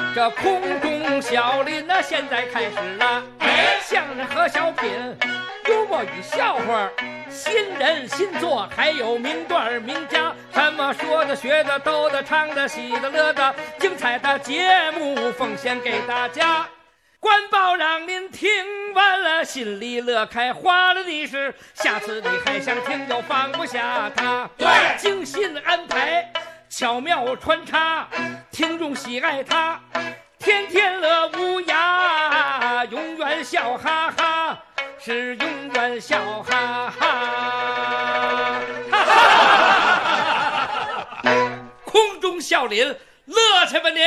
这空中小林呢，现在开始了。相声和小品，幽默与笑话，新人新作，还有名段名家，什么说的、学的、逗的、唱的、喜的、乐的，精彩的节目奉献给大家。官报让您听完了，心里乐开花了的是，下次你还想听又放不下它。对，精心安排，巧妙穿插，听众喜爱它，天天乐无涯，永远笑哈哈，是永远笑哈哈。空中笑林，乐去吧您！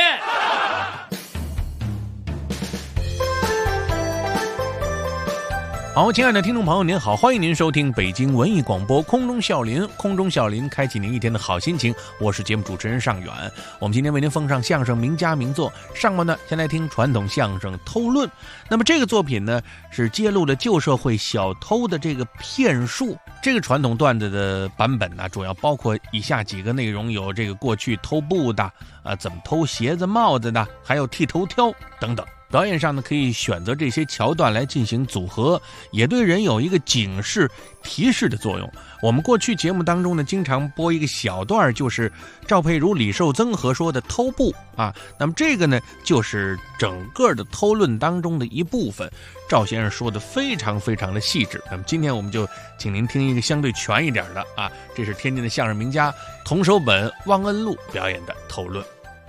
好，亲爱的听众朋友您好，欢迎您收听北京文艺广播空中笑林，空中笑林开启您一天的好心情，我是节目主持人尚远。我们今天为您奉上相声名家名作，上半段先来听传统相声偷论。那么这个作品呢，是揭露了旧社会小偷的这个骗术。这个传统段子的版本呢，主要包括以下几个内容，有这个过去偷布的怎么偷鞋子帽子的，还有剃头挑等等。表演上呢，可以选择这些桥段来进行组合，也对人有一个警示提示的作用。我们过去节目当中呢，经常播一个小段，就是赵佩如、李寿增合说的偷布啊。那么这个呢，就是整个的偷论当中的一部分。赵先生说的非常非常的细致。那么今天我们就请您听一个相对全一点的啊，这是天津的相声名家童守本、汪恩禄表演的偷论。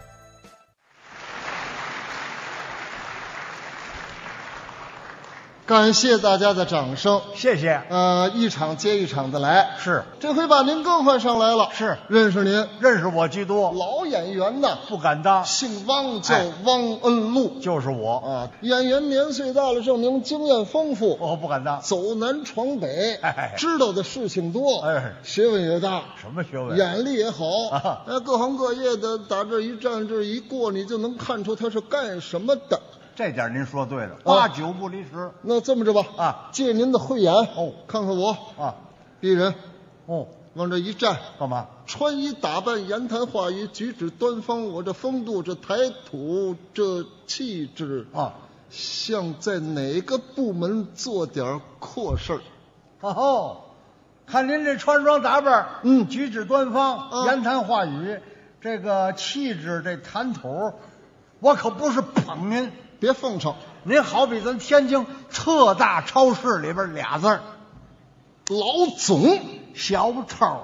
感谢大家的掌声， 谢谢。 一场接一场的来， 是这回把您更换上来了， 是认识您， 认识我居多， 老演员呐， 不敢当， 姓汪，叫汪恩禄， 就是我啊。演员年岁大了，证明经验丰富， 我不敢当， 走南闯北，知道的事情多，学问也大， 什么学问？ 眼力也好，各行各业的打这一站这一过，你就能看出他是干什么的。 这点您说对了，八九不离十。 那这么着吧，借您的慧眼看看我鄙人往这一站， 干嘛？ 穿衣打扮、言谈话语、举止端方，我这风度、这谈吐、这气质像在哪个部门做点阔事儿。 看您这穿装打扮，举止端方，言谈话语，这个气质，这谈吐，我可不是捧您。 别奉承， 您好比咱天津特大超市里边俩字儿， 老总小偷，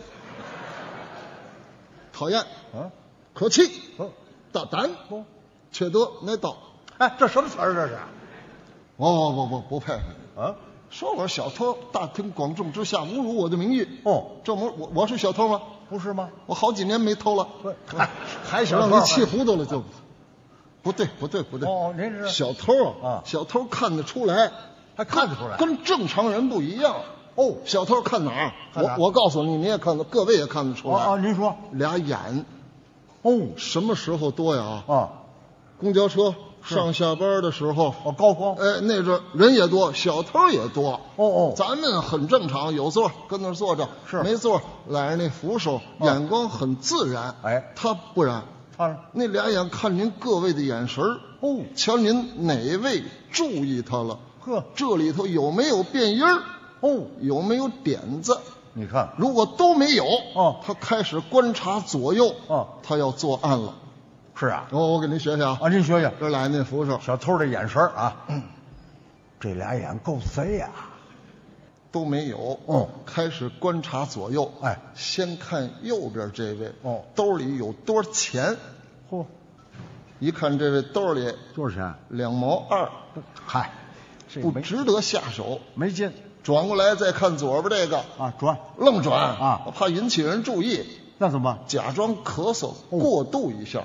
讨厌可气大胆缺德耐刀。 这什么词儿这是？ 我不配说我是小偷，大庭广众之下侮辱我的名誉。这我是小偷吗？ 不是吗？ 我好几年没偷了， 还小偷， 让你气糊涂了就。不对， 您是小偷小偷看得出来， 还看得出来， 跟正常人不一样。小偷看哪儿？我告诉你，你也看得，各位也看得出来。 您说， 俩眼。什么时候多呀？公交车上下班的时候， 高峰。 那阵人也多，小偷也多。咱们很正常，有座跟那儿坐着，没座揽着那扶手，眼光很自然。他不然。那俩眼看您各位的眼神瞧您哪位注意他了？这里头有没有变音儿？有没有点子？ 你看， 如果都没有，他开始观察左右，他要作案了。 是啊， 我给您学学啊， 您学学， 这俩那扶手， 小偷的眼神这俩眼够贼呀。 都没有，开始观察左右，先看右边这位，兜里有多少钱？一看这位兜里多少钱 ？2毛2，不值得下手， 没劲。 转过来再看左边这个愣转我怕引起人注意， 那怎么？ 假装咳嗽，过渡一下，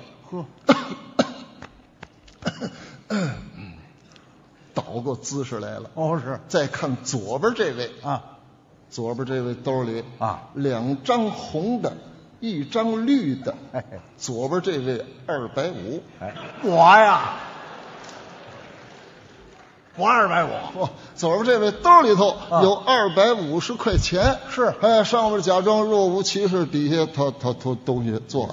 倒过姿势来了。 是。 再看左边这位左边这位兜里2张红的，1张绿的。左边这位250。 我呀，我250。 左边这位兜里头有250块钱。 是。 上面假装若无其事，底下他偷东西作案。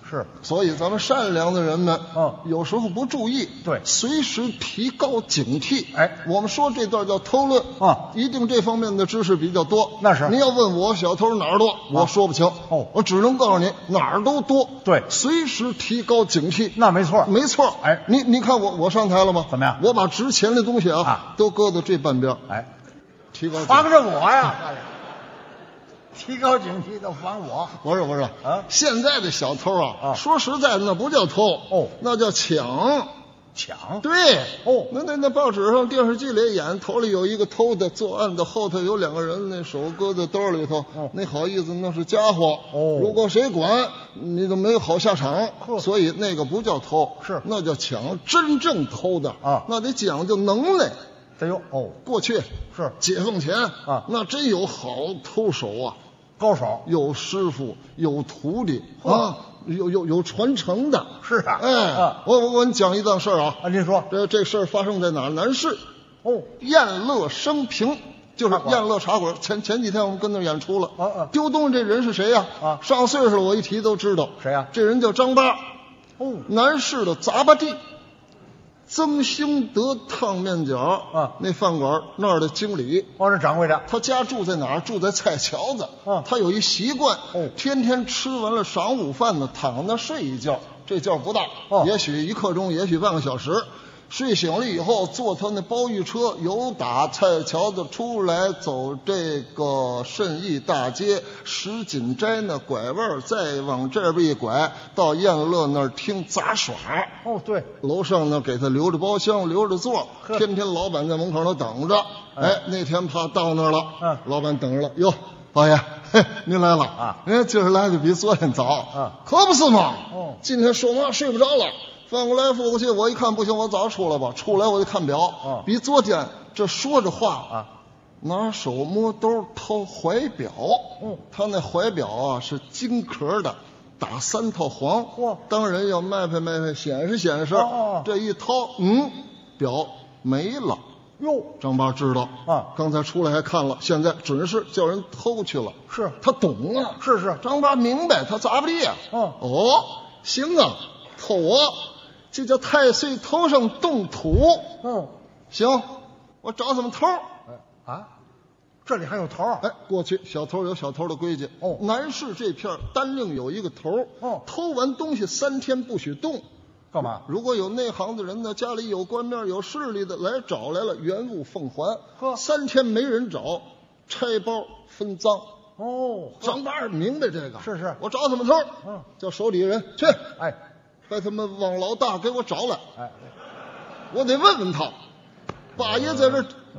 是， 所以咱们善良的人们，有时候不注意， 对， 随时提高警惕。 哎， 我们说这段叫偷论啊， 一定这方面的知识比较多。 那是， 您要问我小偷哪儿多，我说不清。 哦， 我只能告诉你哪儿都多。 对， 随时提高警惕。 那没错， 没错。 哎， 你看我上台了吗？ 怎么样？ 我把值钱的东西都搁到这半边。 哎， 提高警惕。 防着我呀！提高警惕的防我。 不是啊，现在的小偷说实在的那不叫偷那叫抢。对那报纸上电视剧里演头里有一个偷的作案的，后头有2个人那手搁在兜里头那好意思那是家伙如果谁管你都没有好下场所以那个不叫偷是那叫抢。真正偷的那得讲究能耐。 得有过去是解放前那真有好偷手高手，有师傅，有徒弟有传承的。 是啊， 我给你讲一档事儿您说这事儿发生在哪儿？南市燕乐生平，就是燕乐茶馆。前几天我们跟那儿演出了。丢东西这人是谁呀？上岁数了，我一提都知道。 谁呀？ 这人叫张八。南市的杂巴地。曾兴德烫面饺那饭馆那儿的经理这掌柜的， 他家住在哪儿？住在菜桥子。他有一习惯天天吃完了晌午饭呢，躺那睡一觉，这觉不大也许1刻钟，也许半个小时。睡醒了以后，坐他那包玉车由打菜桥子出来，走这个顺义大街石锦斋那拐弯，再往这边一拐，到燕乐那儿听杂耍。 对， 楼上呢给他留着包厢，留着座，天天老板在门口那等着。那天怕到那儿了，老板等着了。哟，老爷，您来了今儿来的比昨天早可不是嘛。今天说嘛睡不着了。翻过来覆过去，我一看不行，我早出来吧。出来我就看表，比昨天这说着话拿手摸兜掏怀表。他那怀表是金壳的，打3套黄。当然要卖拍显示。这一掏，表没了。张八知道刚才出来还看了，现在准是叫人偷去了。 是他懂啊， 是张八明白，他咋不地呀？行啊，偷这叫太岁头上动土。行，我找他们头。 这里还有头？ 过去小偷有小偷的规矩。南市这片单另有一个头。偷完东西3天不许动。 干嘛？ 如果有内行的人呢，家里有官面有势力的来找来了，原物奉还。3天没人找，拆包分赃。张八明白这个。 是， 我找他们头。叫手底下人去。把他们王老大给我找来。我得问问他，八爷在这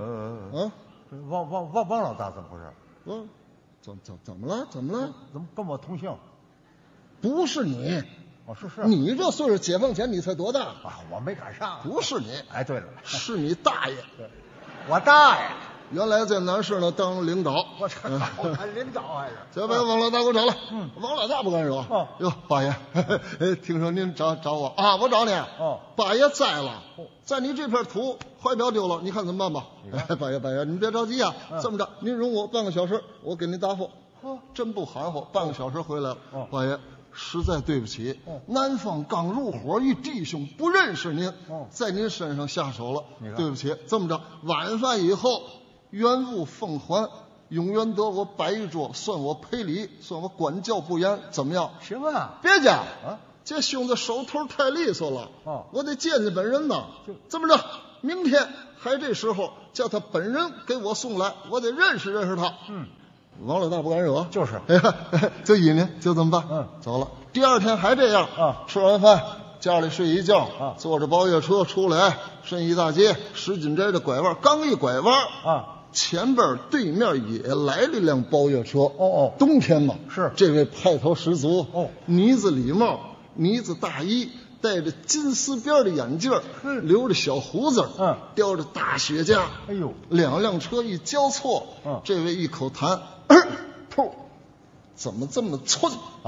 王老大怎么回事？ 怎么了？怎么跟我同姓？ 不是你。 是。 你这岁数，解放前你才多大我没赶上。 不是你。 对了， 是你大爷。 我大爷原来在南市呢当领导。 我这还领导还是？ 再把王老大给我找来。王老大不敢惹。哟，八爷，听说您找我我找你。八爷栽了，在你这片土怀表丢了，你看怎么办吧？八爷，您别着急这么着，您容我半个小时，我给您答复。真不含糊，半个小时回来了。八爷，实在对不起，南方刚入伙一弟兄不认识您，在您身上下手了，对不起。这么着，晚饭以后原物奉还，永远得我摆一桌，算我赔礼，算我管教不严，怎么样？ 行啊， 别介这兄弟手头太利索了我得见见本人呐。这么着，明天还这时候叫他本人给我送来，我得认识认识他。王老大不敢惹， 就是， 就依您，就这么办。走了。第2天还这样吃完饭家里睡一觉坐着包月车出来，顺义大街石锦斋的拐弯，刚一拐弯前边对面也来了一辆包月车。冬天嘛， 是这位派头十足。呢子礼帽，呢子大衣，戴着金丝边的眼镜，留着小胡子，叼着大雪茄。2辆车一交错，这位一口痰，噗，怎么这么寸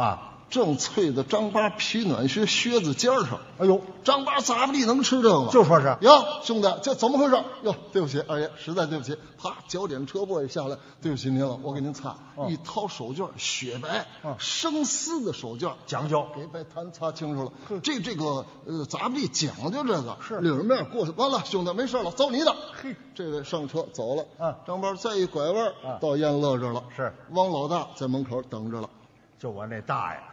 正啐在张八皮暖靴靴子尖上。 哎呦， 张八咋不地能吃这个？ 就说是哟，兄弟，这怎么回事？哟，对不起，二爷，实在对不起。啪，脚点车玻璃下来，对不起您了，我给您擦。一掏手绢，雪白，生丝的手绢， 讲究， 给把痰擦清楚了。这个咋不地讲究这个？ 是领面过去，完了，兄弟没事了，走你的。 嘿， 这位上车走了。张八再一拐弯，到燕乐这了。 是， 汪老大在门口等着了。 就我那大爷。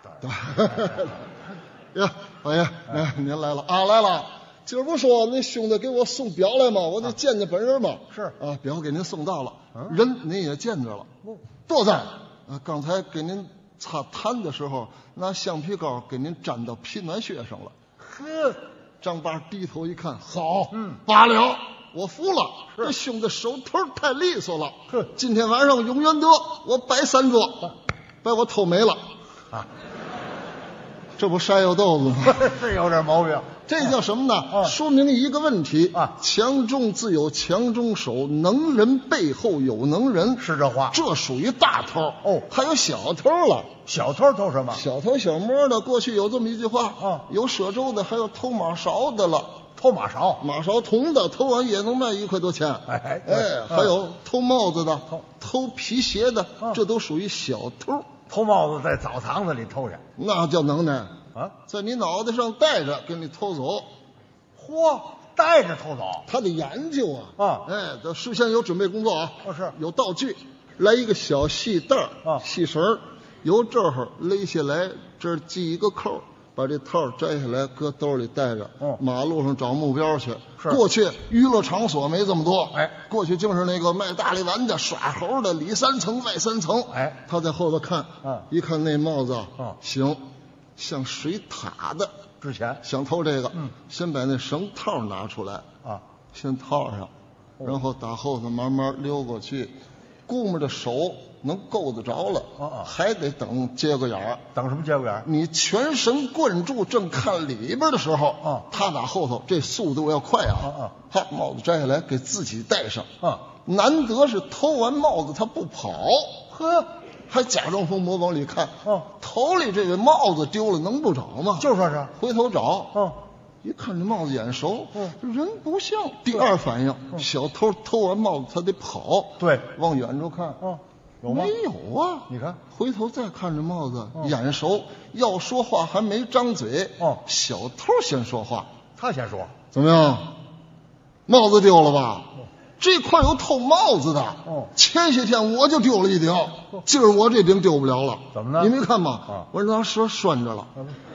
呀，老爷，您来了啊，来了。今儿不说那兄弟给我送表来吗？我得见见本人嘛。 是啊，表给您送到了，人您也见着了，多赞。刚才给您擦痰的时候，拿橡皮膏给您粘到皮暖靴上了。 呵， 张八低头一看，好，罢了，我服了。这兄弟手头太利索了。 呵， 今天晚上永远得我摆3桌，把我偷没了。啊，这不晒油豆子吗？ 是有点毛病。 这叫什么呢？说明一个问题啊：强中自有强中手，能人背后有能人。 是这话。 这属于大偷哦， 还有小偷了。 小偷偷什么？ 小偷小摸的。过去有这么一句话有赊粥的，还有偷马勺的了。 偷马勺， 马勺铜的，偷完也能卖1块多钱。 哎， 还有偷帽子的，偷皮鞋的，这都属于小偷。 偷帽子在澡堂子里偷去， 那叫能耐啊！ 在你脑袋上戴着，给你偷走。 嚯，带着偷走， 他得研究这事先有准备工作啊。 是有道具，来一个小细带细绳，由这儿勒下来，这儿系一个扣，把这套摘下来，搁兜里带着。马路上找目标去。过去娱乐场所没这么多，过去就是那个卖大力丸的、耍猴的，里3层外3层。他在后头看，一看那帽子，行，像水獭的。 之前想偷这个，先把那绳套拿出来先套上，然后打后头慢慢溜过去，姑们的手能够得着了，还得等接个眼儿。 等什么接个眼儿？ 你全神贯注正看里边的时候，他打后头，这速度要快他帽子摘下来给自己戴上。难得是偷完帽子他不跑，呵，还假装疯魔往里看。头里这个帽子丢了能不找吗？ 就说是回头找。一看这帽子眼熟，人不像。第二反应，小偷偷完帽子他得跑。 对， 往远处看， 有吗？ 没有啊！ 你看， 回头再看这帽子，眼熟，要说话还没张嘴。小偷先说话， 他先说， 怎么样？帽子丢了吧？这块有偷帽子的。前些天我就丢了一顶，今儿我这顶丢不了了。 怎么呢？ 你没看吗？我拿蛇拴着了。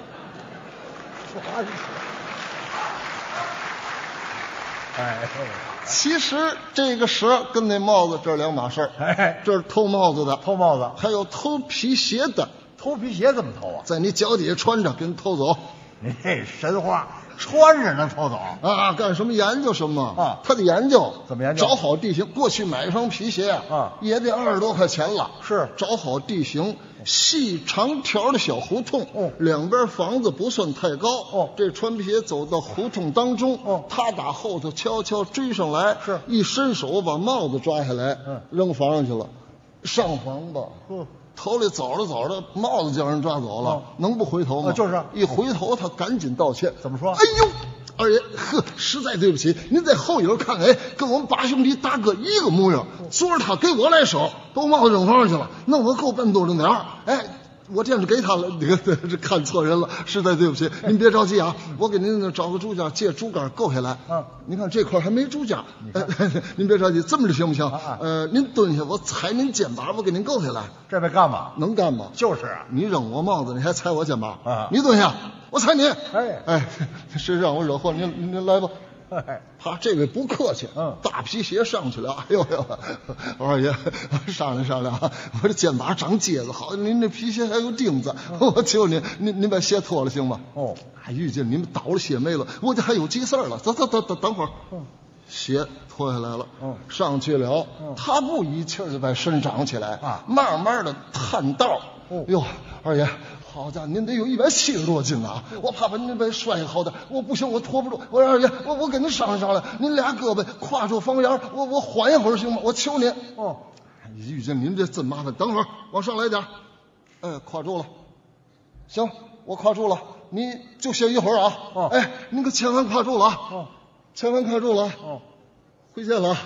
其实这个蛇跟那帽子这2码事儿。这是偷帽子的， 偷帽子， 还有偷皮鞋的。 偷皮鞋怎么偷啊？ 在你脚底下穿着，给你偷走。 你这神话，穿着能偷走啊？干什么研究什么他得研究。 怎么研究？ 找好地形。过去买一双皮鞋也得20多块钱了。 是， 找好地形，细长条的小胡同，两边房子不算太高。这穿皮鞋走到胡同当中，他打后头悄悄追上来， 是一伸手把帽子抓下来，扔房上去了。上房吧。头里走着走着，帽子叫人抓走了，能不回头吗？ 就是一回头，他赶紧道歉。 怎么说？ 哎呦，二爷，实在对不起，您在后影看，跟我们8兄弟大哥一个模样。昨儿他给我来手，把我帽子扔房上去了，弄我够笨多着点儿。我这样就给他了，这看错人了，实在对不起，您别着急啊，我给您找个竹架，借竹竿够下来。您看这块还没竹架，您别着急，这么着行不行？您蹲下，我踩您肩膀，我给您够下来。 这位干嘛？ 能干吗？ 就是啊， 你扔我帽子，你还踩我肩膀你蹲下，我踩你。谁让我惹祸？您来吧。这位不客气，大皮鞋上去了。哎呦呦，二爷商量商量，我这肩膀长疖子，好，您这皮鞋还有钉子，我求您把鞋脱了行吗？遇见你们倒了血霉了，我这还有急事儿了。走，等会儿。鞋脱下来了，上去了。他不一气儿就把身长起来慢慢的探道。哟，二爷。好家伙，您得有170多斤啊！我怕把您被摔好的，我不行，我拖不住。我二爷，我跟您商量商量，您俩胳膊跨住房檐，我缓一会儿行吗？我求您。遇见您这真麻烦，等会儿往上来点。跨住了， 行，我跨住了，你就歇一会儿啊。 哦哎，你可千万跨住了啊。 哦， 千万跨住了啊。 哦， 回见了啊。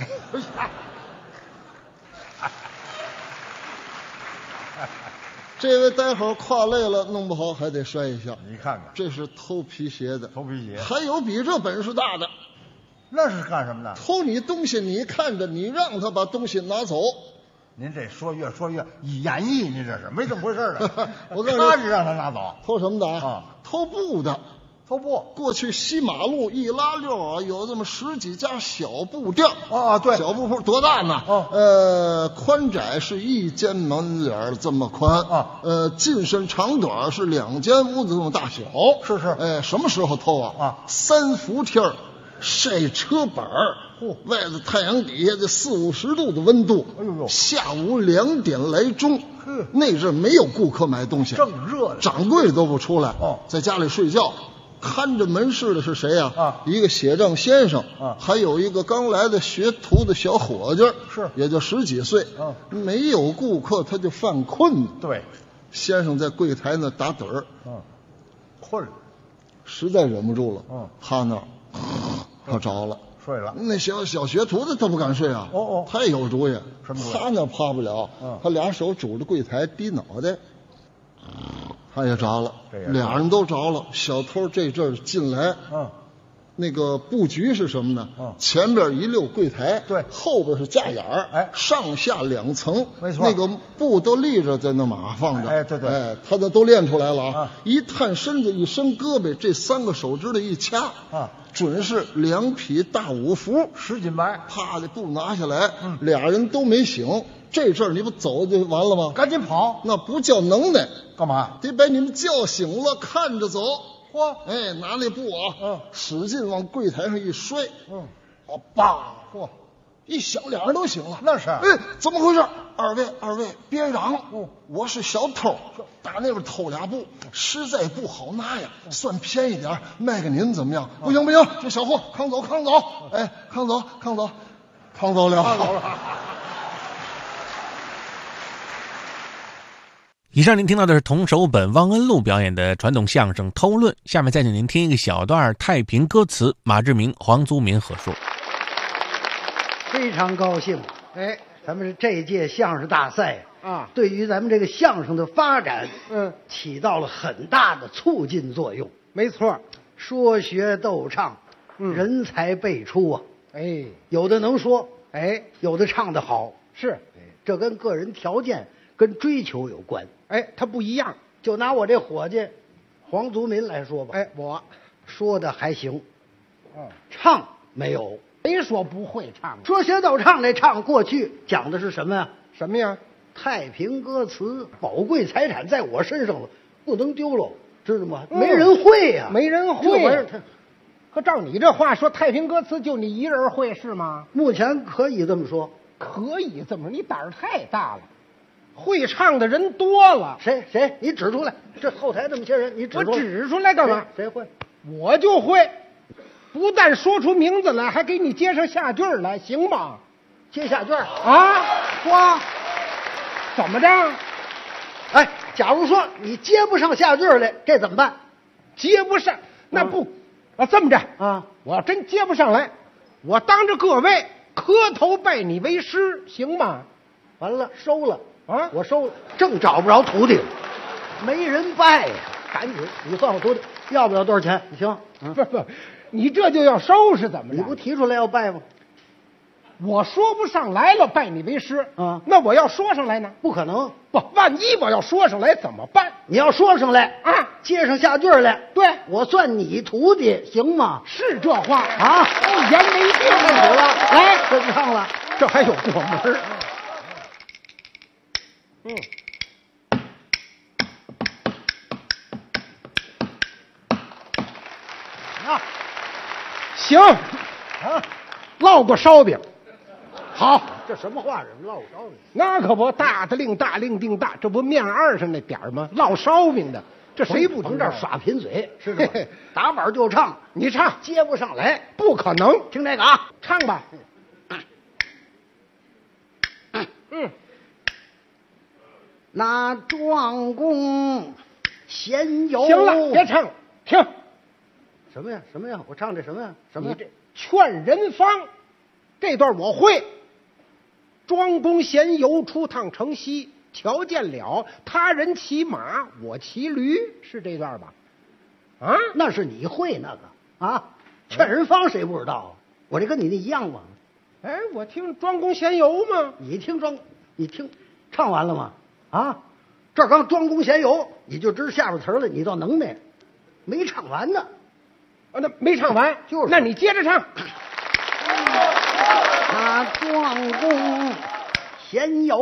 这位待会儿跨累了，弄不好还得摔一下。 你看看， 这是偷皮鞋的。 头皮鞋， 还有比这本事大的， 那是干什么的？ 偷你东西，你看着，你让他把东西拿走。 您这越说越演绎，您这是没这么回事的。 我告诉你他是让他拿走， 偷什么的啊？ 偷布的。 偷布。 过去西马路一拉溜啊，有这么10几家小布店。 对， 小布铺多大呢？宽窄是1间门脸这么宽啊。 进深长短是2间屋子这么大小。 是。 什么时候偷啊？3伏天儿晒车板儿，外头太阳底下这40、50度的温度。 哎呦， 下午2点来钟，那阵没有顾客买东西， 正热的， 掌柜都不出来。在家里睡觉。看着门市的是谁呀？一个写账先生，还有一个刚来的学徒的小伙计，也就10几岁。没有顾客他就犯困。 对， 先生在柜台那打盹儿， 困了， 实在忍不住了，趴那儿，他着了， 睡了。 那小学徒子他不敢睡啊，他也有主意， 什么主意？ 趴那趴不了，他俩手拄着柜台低脑袋。他也着了，俩人都着了。小偷这阵儿进来，那个布局是什么呢？前边一溜柜台， 对， 后边是架眼儿，上下2层， 没错， 那个布都立着在那码放着， 对， 他这都练出来了啊！一探身子，一伸胳膊，这3个手指头一掐，准是2匹大五服 10斤白， 啪的布拿下来，俩人都没醒。这阵儿你不走就完了吗？ 赶紧跑， 那不叫能耐， 干嘛？ 得把你们叫醒了，看着走。拿那布啊，使劲往柜台上一摔，叭，一响，俩人都醒了。 那是， 怎么回事？二位别嚷，我是小偷，打那边偷俩布，实在不好拿呀，算便宜点，卖给您怎么样？不行，这小货扛走，扛走了。 以上您听到的是童守本、汪恩禄表演的传统相声《偷论》，下面再请您听一个小段太平歌词，马志明、黄祖民合说。 非常高兴，咱们这一届相声大赛对于咱们这个相声的发展，起到了很大的促进作用。 没错， 说学逗唱，人才辈出啊！有的能说，有的唱得好， 是， 这跟个人条件、跟追求有关。 他不一样。 就拿我这伙计黄祖民来说吧， 我说的还行，唱没有。 谁说不会唱？ 说学逗唱这唱过去讲的是什么呀？ 什么呀？ 太平歌词，宝贵财产在我身上了，不能丢了，知道吗？没人会呀， 没人会。 这玩意儿， 可照你这话说，太平歌词就你一人会是吗？ 目前可以这么说， 可以这么说，你胆儿太大了。会唱的人多了， 谁？你指出来，这后台这么些人，你指出来。 我指出来干嘛？ 谁会？ 我就会。不但说出名字来，还给你接上下句来，行吗？ 接下句啊？哇，怎么着？ 假如说你接不上下句来，这怎么办？ 接不上，那不，这么着啊？ 我要真接不上来，我当着各位磕头拜你为师，行吗？ 完了，收了啊！ 我收了，正找不着徒弟，没人拜呀！赶紧，你算我徒弟，要不了多少钱？你行？ 不，你这就要收是怎么着？ 你不提出来要拜吗？ 我说不上来了，拜你为师啊？ 那我要说上来呢？ 不可能。 不，万一我要说上来怎么办？ 你要说上来啊， 接上下句来， 对， 我算你徒弟，行吗？ 是这话啊， 一言为定。 开始了，来，跟上了， 这还有过门。行啊， 烙个烧饼，好， 这什么话？烙个烧饼？ 那可不，大的令大，令定大，这不面二上那点儿吗？烙烧饼的，这谁不从这儿耍贫嘴？是的，打板就唱， 你唱， 接不上来， 不可能。 听这个啊， 唱吧。 那庄公闲游。 行了，别唱了，停。 什么呀？什么呀？我唱这什么呀？什么呀？ 你这劝人方，这段我会。庄公闲游，出趟城西，瞧见了他人骑马，我骑驴，是这段吧？啊， 那是你会那个啊？劝人方谁不知道啊？我这跟你那一样吗？ 哎，我听庄公闲游嘛。 你听唱完了吗？啊，这刚庄公闲游，你就知下边词了，你倒能耐，没唱完呢。 啊，那没唱完， 就是。 那你接着唱。 那庄公闲游，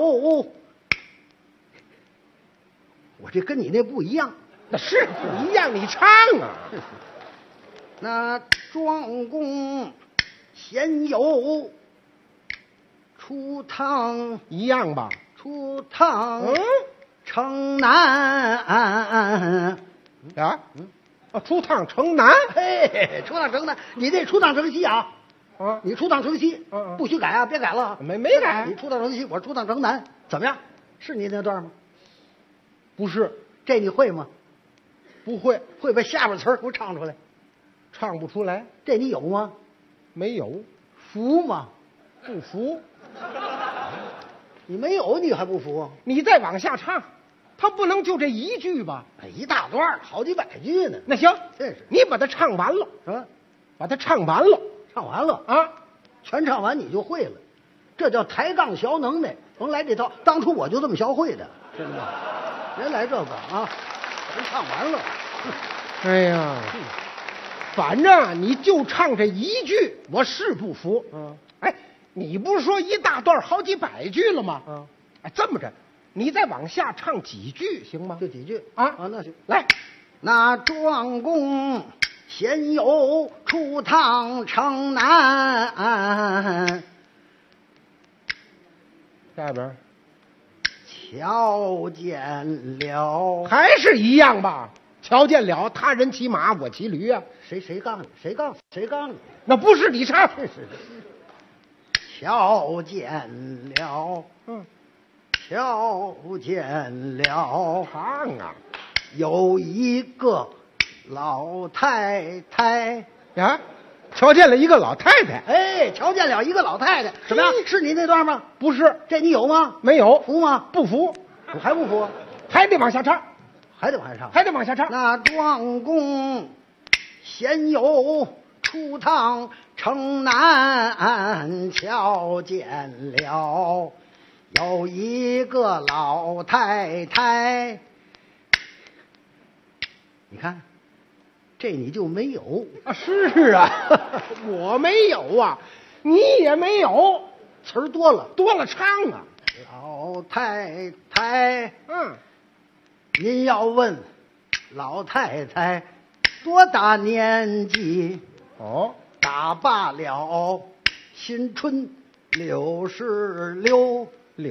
我这跟你那不一样。 那是不一样，你唱啊。 那庄公闲游，出趟一样吧？ 出趟城南啊， 出趟城南。 嘿，出趟城南，你这出趟城西啊？ 啊， 你出趟城西，不许改啊，别改了。 没改。 你出趟城西，我出趟城南，怎么样？是你那段吗？ 不是。 这你会吗？ 不会。 会把下边词儿给我唱出来。 唱不出来。 这你有吗？ 没有。 服吗？ 不服。 你没有，你还不服啊？ 你再往下唱，他不能就这一句吧？ 一大段，好几百句呢。 那行， 这是你把它唱完了， 什么？ 把它唱完了， 唱完了啊， 全唱完你就会了，这叫抬杠学能耐。甭来这套，当初我就这么学会的，知道吗？别来这个啊，全唱完了。 哎呀，反正你就唱这一句，我是不服。哎，你不是说一大段好几百句了吗？哎，这么着，你再往下唱几句行吗？ 就几句啊， 那行。 来， 那庄公闲游，出趟城南， 下边瞧见了， 还是一样吧？瞧见了他人骑马，我骑驴啊！ 谁杠你？谁杠你？ 那不是你唱。 是。瞧见了，瞧见了， 唱啊！ 有一个老太太呀，瞧见了一个老太太。 哎，瞧见了一个老太太，怎么样？是你那段吗？ 不是。 这你有吗？ 没有。 服吗？ 不服。 我还不服？ 还得往下唱。 还得往下唱。 还得往下唱。 那庄公闲游，出趟城南，瞧见了有一个老太太。你看，这你就没有啊？是啊，我没有啊，你也没有， 词儿多了唱啊。 老太太，您要问老太太多大年纪？打罢了新春66。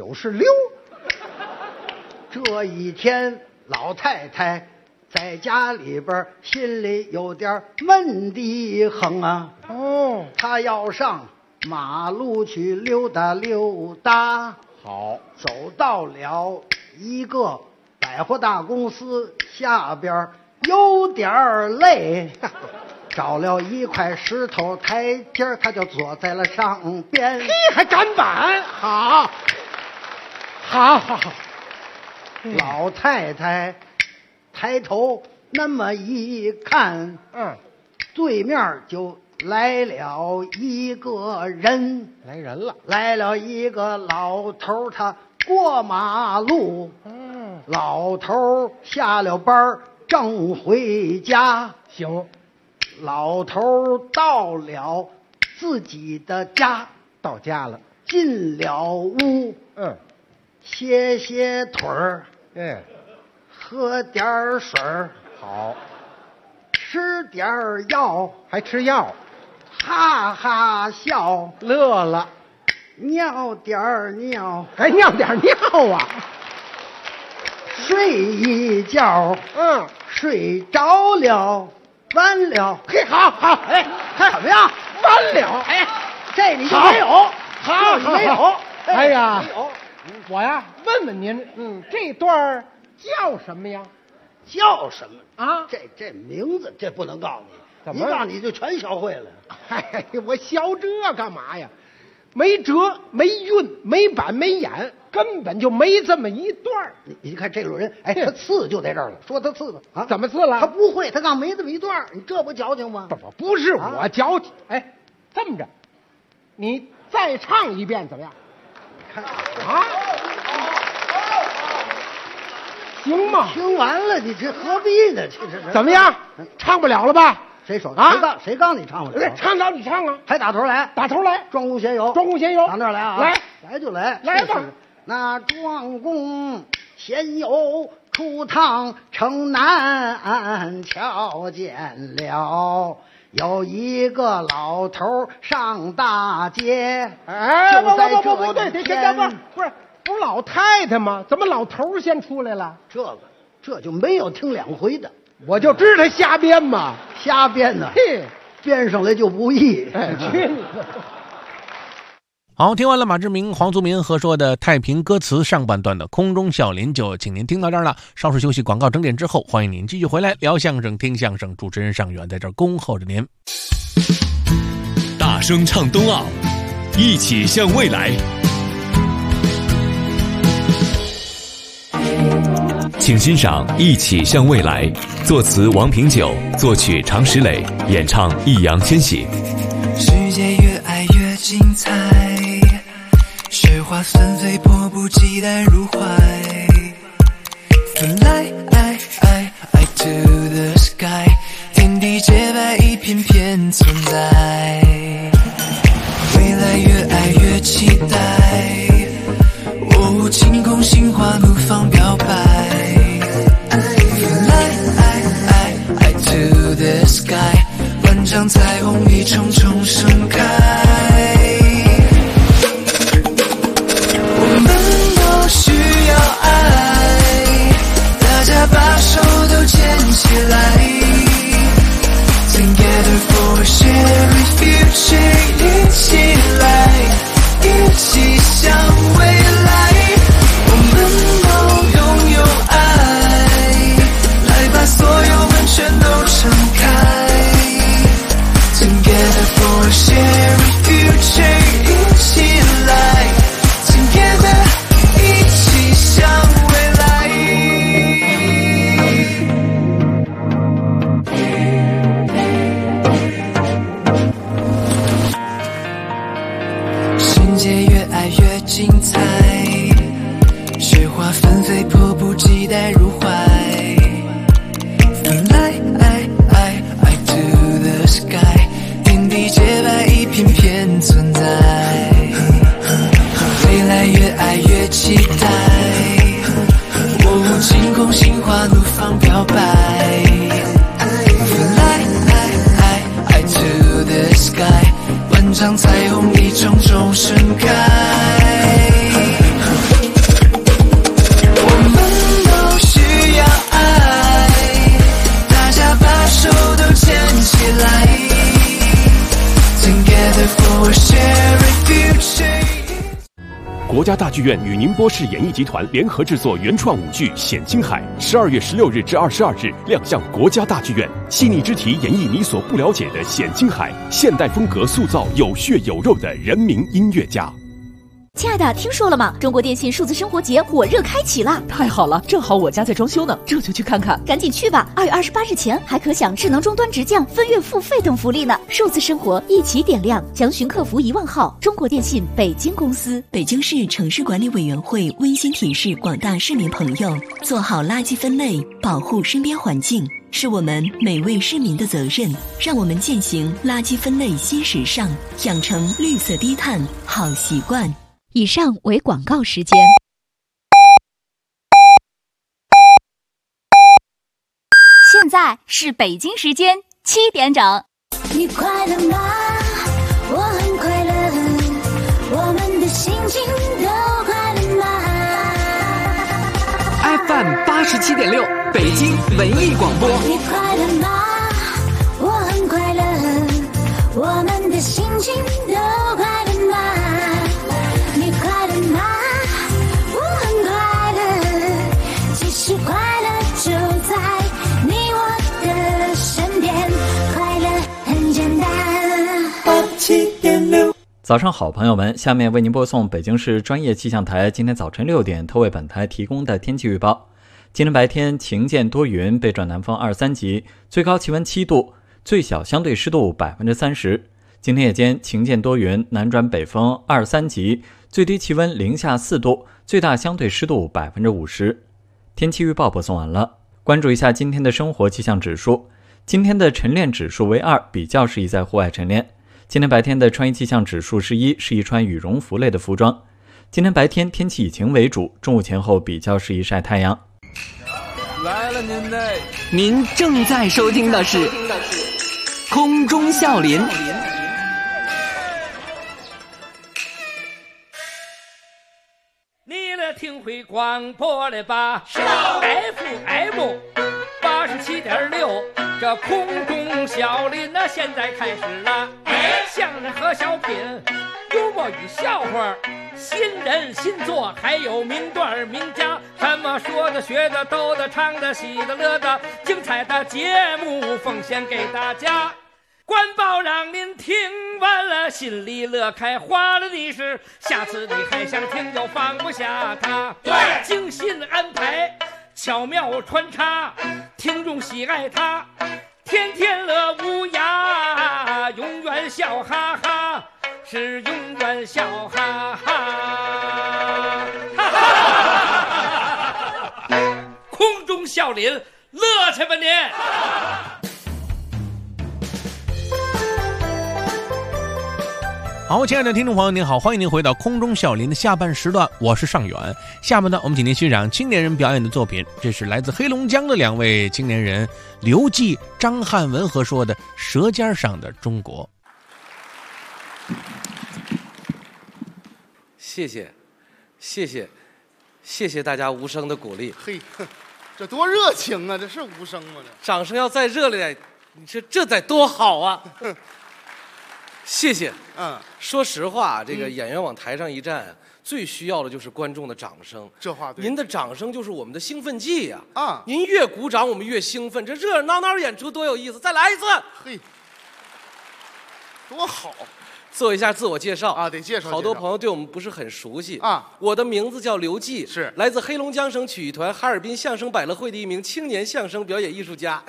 这一天，老太太在家里边心里有点闷地哼啊。她要上马路去溜达溜达。 好， 走到了一个百货大公司下边，有点累，找了一块石头台阶，他就坐在了上边。 嘿，还赶板，好。 老太太抬头那么一看，对面就来了一个人。来了一个老头，他过马路。老头下了班正回家。 行， 老头到了自己的家， 到家了， 进了屋，歇腿儿，喝点水儿， 好， 吃点药， 还吃药， 哈哈笑， 乐了， 尿点尿， 还尿点尿啊， 睡一觉，睡着了，完了， 嘿，好， 哎，怎么样？ 完了， 哎，这你就没有， 好， 没有， 哎呀， 没有。 我呀，问问您，这段叫什么呀？ 叫什么啊？ 这名字这不能告诉你， 怎么一告你就全学会了。 嗨，我学这干嘛呀？没辙，没韵，没板，没眼，根本就没这么一段。 你看这种人，哎，他刺就在这儿了。说他刺吧，啊， 怎么刺了？ 他不会，他刚没这么一段，你这不矫情吗？ 不是我矫情。哎，这么着，你再唱一遍怎么样？ 看啊？行吗？ 听完了，你这何必呢？这怎么样？唱不了了吧？ 谁说啊？ 谁刚你唱不了？ 唱着你唱啊！ 还打头来， 打头来， 庄公闲游， 庄公闲游， 往这儿来啊！来就来， 来吧。 那庄公闲游出趟城南，瞧见了有一个老头上大街。 哎， 就在不对，不是老太太吗？怎么老头先出来了？ 这就没有听两回的。 我就知道瞎编嘛， 瞎编的， 嘿， 编上来就不易。 哎，去你的！ 好，听完了马志明、黄宗民合说的《太平歌词》上半段的空中笑林，就请您听到这儿了。稍事休息，广告整点之后，欢迎您继续回来聊相声、听相声。主持人尚远在这儿恭候着您。 大声唱冬奥，一起向未来。请欣赏《一起向未来》，作词王平久，作曲常石磊，演唱易烊千玺。 世界越爱越精彩，雪花纷飞，迫不及待入怀。Fly to the sky， 天地洁白，一片片存在。未来越爱越期待，晴空心花怒放表白。Fly to the sky， 万丈彩虹一重重盛开。我们都需要爱，大家把手都牵起来。Together for a shared future， 一起来，一起向未来。我们都拥有爱，来把所有门全都敞开。Together for a shared future， 一起来 Together， 一起向未来。世界越爱越精彩，雪花纷飞，迫不及待入怀。Fly to the sky， 天地洁白，一片片存在。未来越爱越期待，晴空心花怒放表白。Fly to the sky， 万丈彩虹一重重盛开。我们都需要爱，大家把手都牵起来。Together for a shared future。 国家大剧院与宁波市演艺集团联合制作原创舞剧《显青海》，12月16日至22日亮相国家大剧院。细腻之题演绎你所不了解的显青海，现代风格塑造有血有肉的人民音乐家。 亲爱的，听说了吗？中国电信数字生活节火热开启了！ 太好了，正好我家在装修呢，这就去看看。 赶紧去吧！2月28日前还可享智能终端直降、分月付费等福利呢。数字生活一起点亮，详询客服10000号。中国电信北京公司。 北京市城市管理委员会温馨提示广大市民朋友：做好垃圾分类，保护身边环境，是我们每位市民的责任。让我们践行垃圾分类新时尚，养成绿色低碳好习惯。 以上为广告时间。 现在是北京时间7点整。 你快乐吗？我很快乐，我们的心情都快乐吗 ？FM 87.6，北京文艺广播。 你快乐吗？我很快乐，我们的心情都快乐吗？你快乐吗？我很快乐，其实快乐就在 7.6。 早上好，朋友们，下面为您播送北京市专业气象台今天早晨6点特为本台提供的天气预报。今天白天晴间多云，北转南风2、3级，最高气温7度，最小相对湿度30%。今天夜间晴间多云，南转北风2、3级，最低气温零下4度，最大相对湿度50%。天气预报播送完了，关注一下今天的生活气象指数。今天的晨练指数为2，比较适宜在户外晨练。今天白天的穿衣气象指数是1，适宜穿羽绒服类的服装。今天白天天气以晴为主，中午前后比较适宜晒太阳。 来了您正在收听的是空中笑林。 你来听会广播了吧？FM 87.6，这空中笑林那现在开始了。相声和小品，幽默与笑话，新人新作，还有名段名家，什么说的、学的、逗的、唱的、喜的、乐的，精彩的节目奉献给大家。官报让您听完了，心里乐开花了的是，下次你还想听就放不下它。对，精心安排，巧妙穿插，听众喜爱它，天天乐无涯，永远笑哈哈，是永远笑哈哈。空中笑林，乐去吧您！ 好，亲爱的听众朋友您好，欢迎您回到空中笑林的下半时段，我是尚远。下面呢，我们请您欣赏青年人表演的作品，这是来自黑龙江的2位青年人刘季、张汉文合说的《舌尖上的中国》。 谢谢大家无声的鼓励。 嘿，这多热情啊！这是无声吗？这掌声要再热烈点，你说这得多好啊！谢谢。说实话，这个演员往台上一站，最需要的就是观众的掌声。 这话对。 您的掌声就是我们的兴奋剂呀！您越鼓掌，我们越兴奋。这热热闹闹演出多有意思！再来一次。 嘿，多好！ 做一下自我介绍啊，得介绍。 好多朋友对我们不是很熟悉啊。我的名字叫刘季， 是来自黑龙江省曲艺团哈尔滨相声百乐会的一名青年相声表演艺术家。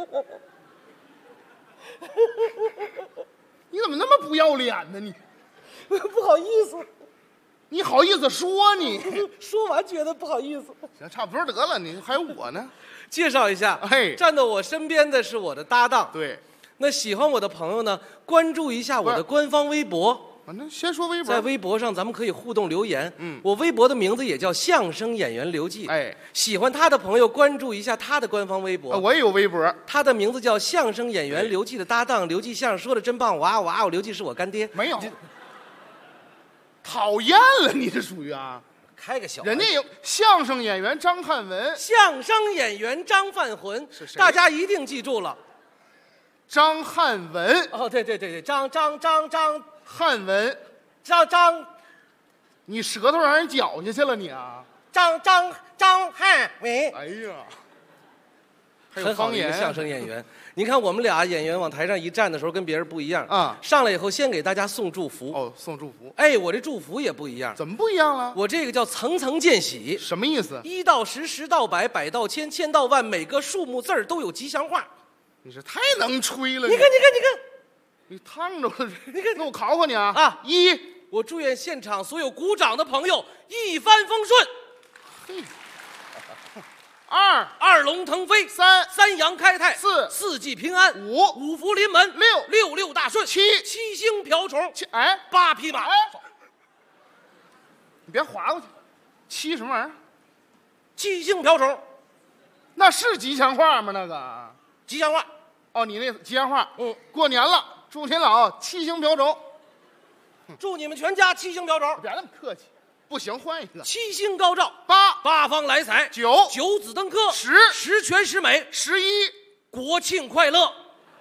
你怎么那么不要脸呢？你不好意思， 你好意思说你？ 说完觉得不好意思。 行，差不多得了，你还有我呢。 介绍一下，站到我身边的是我的搭档。 对， 那喜欢我的朋友呢，关注一下我的官方微博。 那先说微博， 在微博上咱们可以互动留言。我微博的名字也叫相声演员刘季。喜欢他的朋友关注一下他的官方微博。 我也有微博， 他的名字叫相声演员刘季的搭档刘季相声说的真棒，哇哇！刘季是我干爹。 没有，讨厌了，你这属于啊。 开个小玩笑， 人家有相声演员张汉文， 相声演员张范魂，大家一定记住了。 张汉文。 哦，对，张汉文， 张， 你舌头让人绞下去了你啊！ 张汉文。 哎呀， 很好的一个相声演员。您看我们俩演员往台上一站的时候，跟别人不一样啊。上来以后先给大家送祝福。 哦，送祝福。 哎，我这祝福也不一样。 怎么不一样了？ 我这个叫层层见喜。 什么意思 ？1到10，10到100，100到1000，1000到万，每个数目字儿都有吉祥话。 你是太能吹了！ 你看。 你烫着了，那我考考你啊！1， 我祝愿现场所有鼓掌的朋友一帆风顺。 2， 二龙腾飞。 3， 三阳开泰。 4， 四季平安。 5， 五福临门。 6， 六大顺。 7， 七星瓢虫。 哎 ，8匹马。 你别划过去，7什么玩意儿？ 七星瓢虫， 那是吉祥话吗？那个吉祥话。 哦，你那吉祥话。过年了。祝您老七星瓢虫， 祝你们全家七星瓢虫。 别那么客气，不行，换一个。 七星高照。八方来财。九子登科。十全十美。 11， 国庆快乐。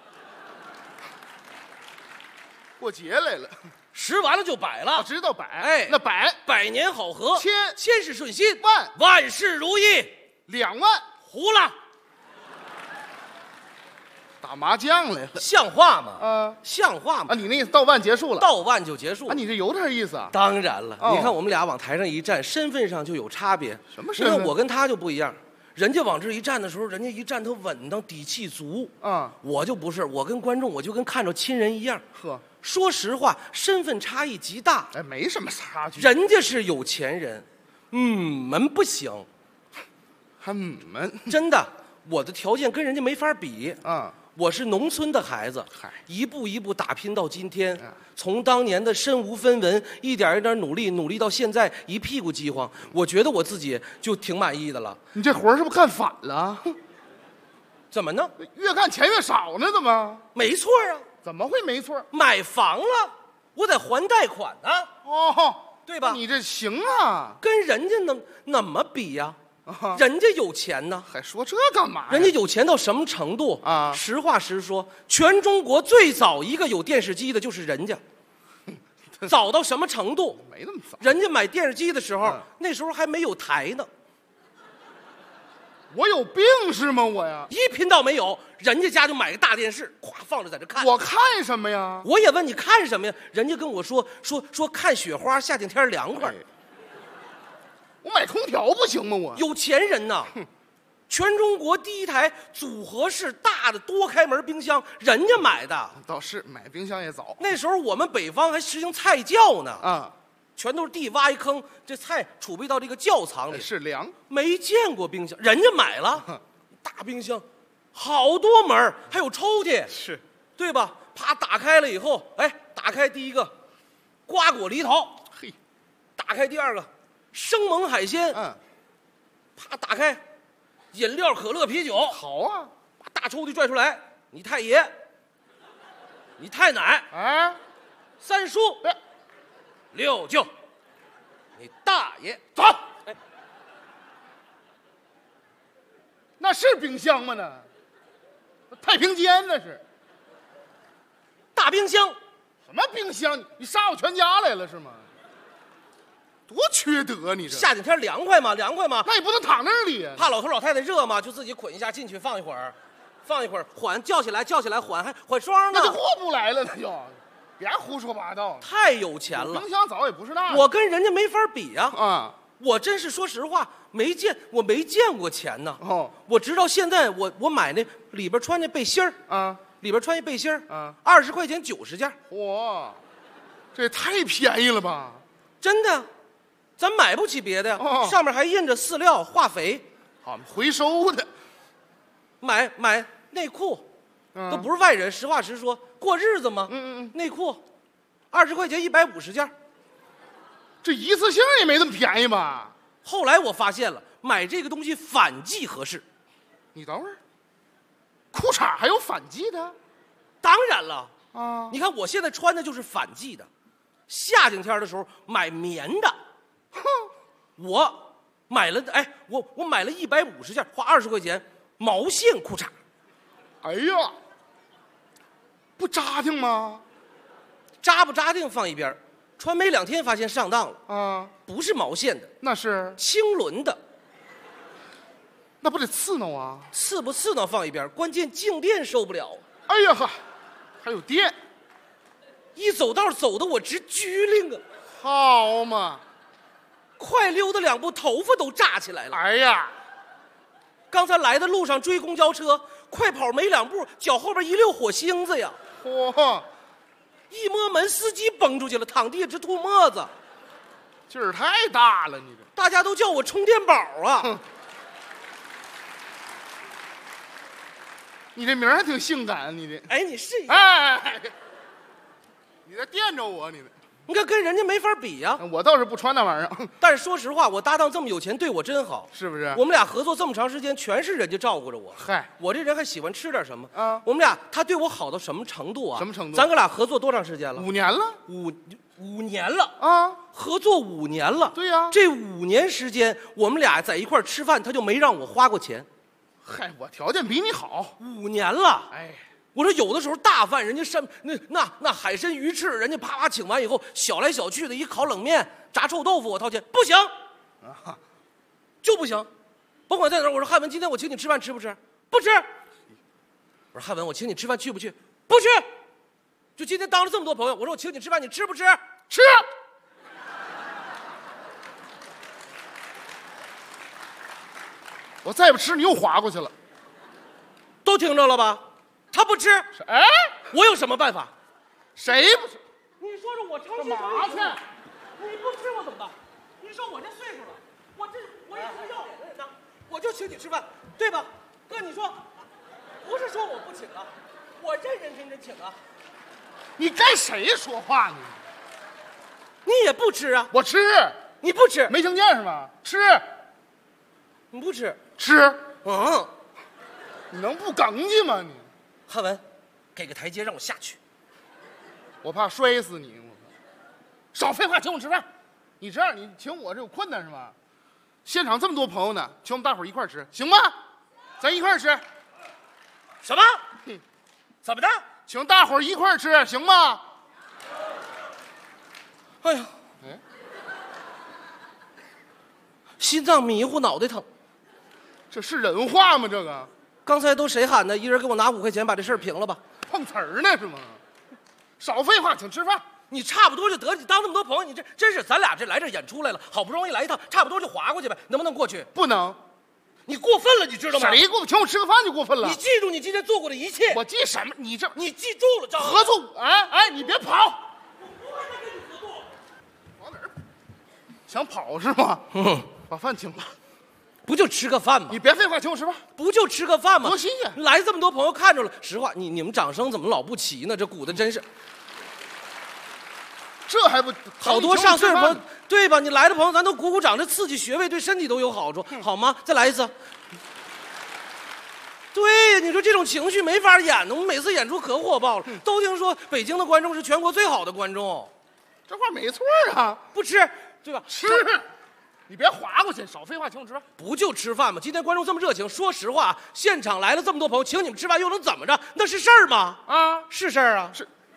过节来了 ，10完了就100了。 知道100。 哎， 那100 年好合。千事顺心。 万事如意。 2万。 糊了。 打麻将来了， 像话吗？像话吗？ 你那倒办结束了， 倒办就结束了。 你这有点意思啊。 当然了，你看我们俩往台上一站，身份上就有差别。 什么身份？ 你看我跟他就不一样，人家往这一站的时候，人家一站他稳当，底气足。我就不是，我跟观众我就跟看着亲人一样。 呵， 说实话，身份差异极大。 没什么差距。 人家是有钱人，们不行。 还们？ 真的，我的条件跟人家没法比。我是农村的孩子，一步一步打拼到今天，从当年的身无分文，一点一点努力到现在一屁股饥荒，我觉得我自己就挺满意的了。 你这活是不是干反了？ 怎么呢？ 越干钱越少呢？怎么？ 没错啊。 怎么会没错？ 买房了，我得还贷款呢。对吧？ 你这行啊， 跟人家怎么比呀？人家有钱呢， 还说这干嘛呀？ 人家有钱到什么程度啊？实话实说，全中国最早一个有电视机的就是人家。早到什么程度？ 没那么早。 人家买电视机的时候，那时候还没有台呢。 我有病是吗？我呀， 一频道没有，人家家就买个大电视，咵放着在这看。 我看什么呀？ 我也问你看什么呀？人家跟我说看雪花，夏天天凉快。 我买空调不行吗？我有钱人呐，全中国第一台组合式大的多开门冰箱，人家买的。 倒是买冰箱也早。 那时候我们北方还实行菜窖呢，全都是地挖一坑，这菜储备到这个窖藏里， 是凉。 没见过冰箱，人家买了大冰箱，好多门，还有抽屉， 是， 对吧？啪打开了以后，打开第一个瓜果梨桃， 嘿， 打开第二个生猛海鲜，啪打开饮料可乐啤酒， 好啊， 把大抽屉拽出来，你太爷，你太奶，三叔，六舅，你大爷，走。 那是冰箱吗？那太平间那是大冰箱。 什么冰箱？你杀我全家来了是吗？多缺德你这！ 夏天天凉快吗？凉快吗？ 那也不能躺那里呀。 怕老头老太太热吗？就自己捆一下进去放一会儿，缓叫起来缓，还缓霜呢。 那就过不来了，那就别胡说八道。 太有钱了， 冰箱早也不是那。 我跟人家没法比呀。我真是说实话，我没见过钱呢。我直到现在，我买那里边穿那背心儿里边穿一背心儿20块钱90件。 嚯，这也太便宜了吧！ 真的。咱买不起别的呀，上面还印着饲料、化肥， 回收的。 买内裤，都不是外人，实话实说，过日子嘛。内裤，20块钱150件， 这一次性也没那么便宜吧？ 后来我发现了，买这个东西反季合适。 你等会儿，裤衩还有反季的？ 当然了你看我现在穿的就是反季的，夏天天的时候买棉的。我买了，我买了150件，花20块钱，毛线裤衩。 哎呀，不扎挺吗？ 扎不扎挺放一边，穿没2天发现上当了不是毛线的， 那是轻纶的。 那不得刺挠啊？ 刺不刺挠放一边，关键静电受不了。 哎呀呵，还有电， 一走道走的我直拘灵啊。 好嘛。 快溜达2步，头发都炸起来了。 哎呀， 刚才来的路上追公交车，快跑没2步，脚后边一溜火星子呀！ 嚯！ 一摸门，司机蹦出去了，躺地下直吐沫子， 劲儿太大了，你这大家都叫我充电宝啊！ 你这名儿还挺性感，你这你试一下，你在惦着我，你这。 你看跟人家没法比呀， 我倒是不穿那玩意儿。 但是说实话，我搭档这么有钱，对我真好， 是不是？ 我们俩合作这么长时间，全是人家照顾着我。 嗨， 我这人还喜欢吃点什么我们俩他对我好到什么程度啊？ 什么程度？ 咱哥俩合作多长时间了？ 5年了。 五年了合作5年了。 对呀， 这5年时间，我们俩在一块吃饭，他就没让我花过钱。 嗨，我条件比你好。 5年了。我说有的时候大饭，人家那海参鱼翅，人家啪啪请完以后，小来小去的一烤冷面、炸臭豆腐，我掏钱，不行就不行。甭管在哪儿，我说汉文，今天我请你吃饭，吃不吃？不吃。 我说汉文，我请你吃饭去不去？不去。就今天当着这么多朋友，我说我请你吃饭，你吃不吃？ 吃。我再不吃，你又划过去了。 都听着了吧？他不吃。 哎， 我有什么办法？ 谁不吃？ 你说说我诚心干嘛去？ 你不吃我怎么办？你说我这岁数了，我也是要脸的人呐，我就请你吃饭，对吧？哥，你说，不是说我不请啊，我认认真真请啊。 你跟谁说话呢？ 你也不吃啊？ 我吃。 你不吃？ 没听见是吧？吃。 你不吃？ 吃。你能不耿记吗你？ 汉文，给个台阶让我下去。 我怕摔死你。少废话，请我吃饭。你这样，你请我这有困难是吧？现场这么多朋友呢，请我们大伙儿一块儿吃，行吗？咱一块儿吃。 什么？怎么的？ 请大伙儿一块儿吃，行吗？ 哎呀，心脏迷糊，脑袋疼。 这是人话吗？这个？ 刚才都谁喊的？一人给我拿5块钱，把这事儿平了吧。 碰瓷儿呢是吗？少废话，请吃饭。 你差不多就得，你当那么多朋友，你这真是咱俩这来这演出来了，好不容易来一趟，差不多就划过去呗，能不能过去？ 不能， 你过分了，你知道吗？ 谁过？请我吃个饭就过分了。 你记住你今天做过的一切。 我记什么？你记住了，张合作。哎，你别跑！ 我不会再跟你合作。 往哪儿？想跑是吗？把饭请了。 不就吃个饭吗？ 你别废话，请我吃饭。 不就吃个饭吗？ 多新鲜！ 来这么多朋友看着了，实话，你们掌声怎么老不齐呢？这鼓的真是。 这还不好多上岁数朋友，对吧？你来的朋友，咱都鼓鼓掌，这刺激穴位，对身体都有好处，好吗？再来一次。对呀，你说这种情绪没法演的，我们每次演出可火爆了，都听说北京的观众是全国最好的观众， 这话没错啊。 不吃，对吧？ 吃，你别划过去，少废话，请我吃饭。 不就吃饭吗？今天观众这么热情，说实话，现场来了这么多朋友，请你们吃饭又能怎么着？那是事儿吗？ 啊， 是事儿啊，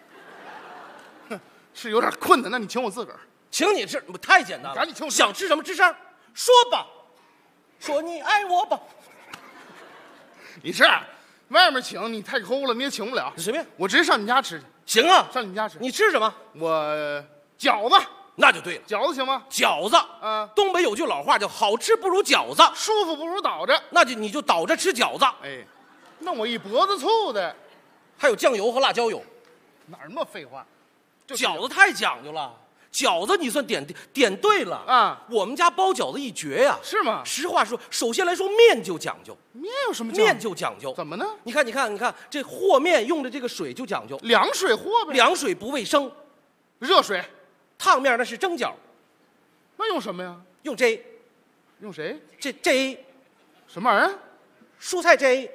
是有点困难，那你请我自个儿， 请你吃，太简单了。 赶紧请我吃， 想吃什么吱声，说吧，说你爱我吧。 你是外面请，你太抠了，你也请不了。 随便， 我直接上你家吃去。 行啊， 上你家吃。 你吃什么？ 我饺子。 那就对了， 饺子行吗？ 饺子，东北有句老话叫好吃不如饺子， 舒服不如倒着。 那就你就倒着吃饺子。 哎，弄我一脖子醋的， 还有酱油和辣椒油。 哪儿那么废话？ 饺子太讲究了，饺子你算点对了啊！我们家包饺子一绝呀， 是吗？ 实话说，首先来说面就讲究， 面有什么讲究？ 面就讲究， 怎么呢？ 你看，这和面用的这个水就讲究， 凉水和呗。 凉水不卫生， 热水， 烫面那是蒸饺， 那用什么呀？ 用这， 用谁？ 这， 什么玩意儿？ 蔬菜这。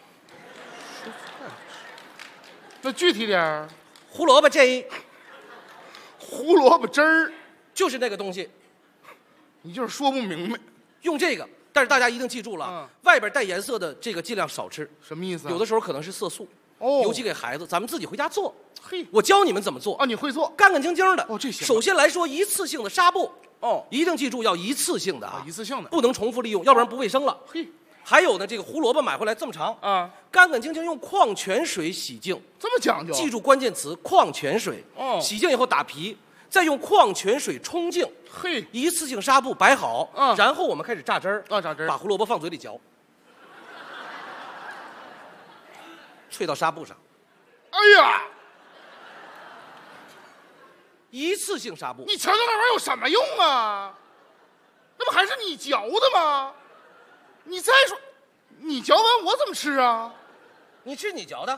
那具体点儿， 胡萝卜这。 胡萝卜汁儿， 就是那个东西， 你就是说不明白。 用这个，但是大家一定记住了，外边带颜色的这个尽量少吃。 什么意思？ 有的时候可能是色素，尤其给孩子，咱们自己回家做。 嘿， 我教你们怎么做啊？你会做？ 干干净净的。 哦，这行。 首先来说，一次性的纱布，一定记住要一次性的啊， 一次性的， 不能重复利用，要不然不卫生了。 嘿。 还有呢，这个胡萝卜买回来这么长啊，干干净净用矿泉水洗净， 这么讲究。 记住关键词：矿泉水。洗净以后打皮，再用矿泉水冲净。 嘿， 一次性纱布摆好，然后我们开始榨汁儿。 榨汁儿， 把胡萝卜放嘴里嚼，啐到纱布上。 哎呀， 一次性纱布， 你瞧瞧那玩意儿有什么用啊？那不还是你嚼的吗？你再说，你嚼完我怎么吃啊？ 你吃你嚼的，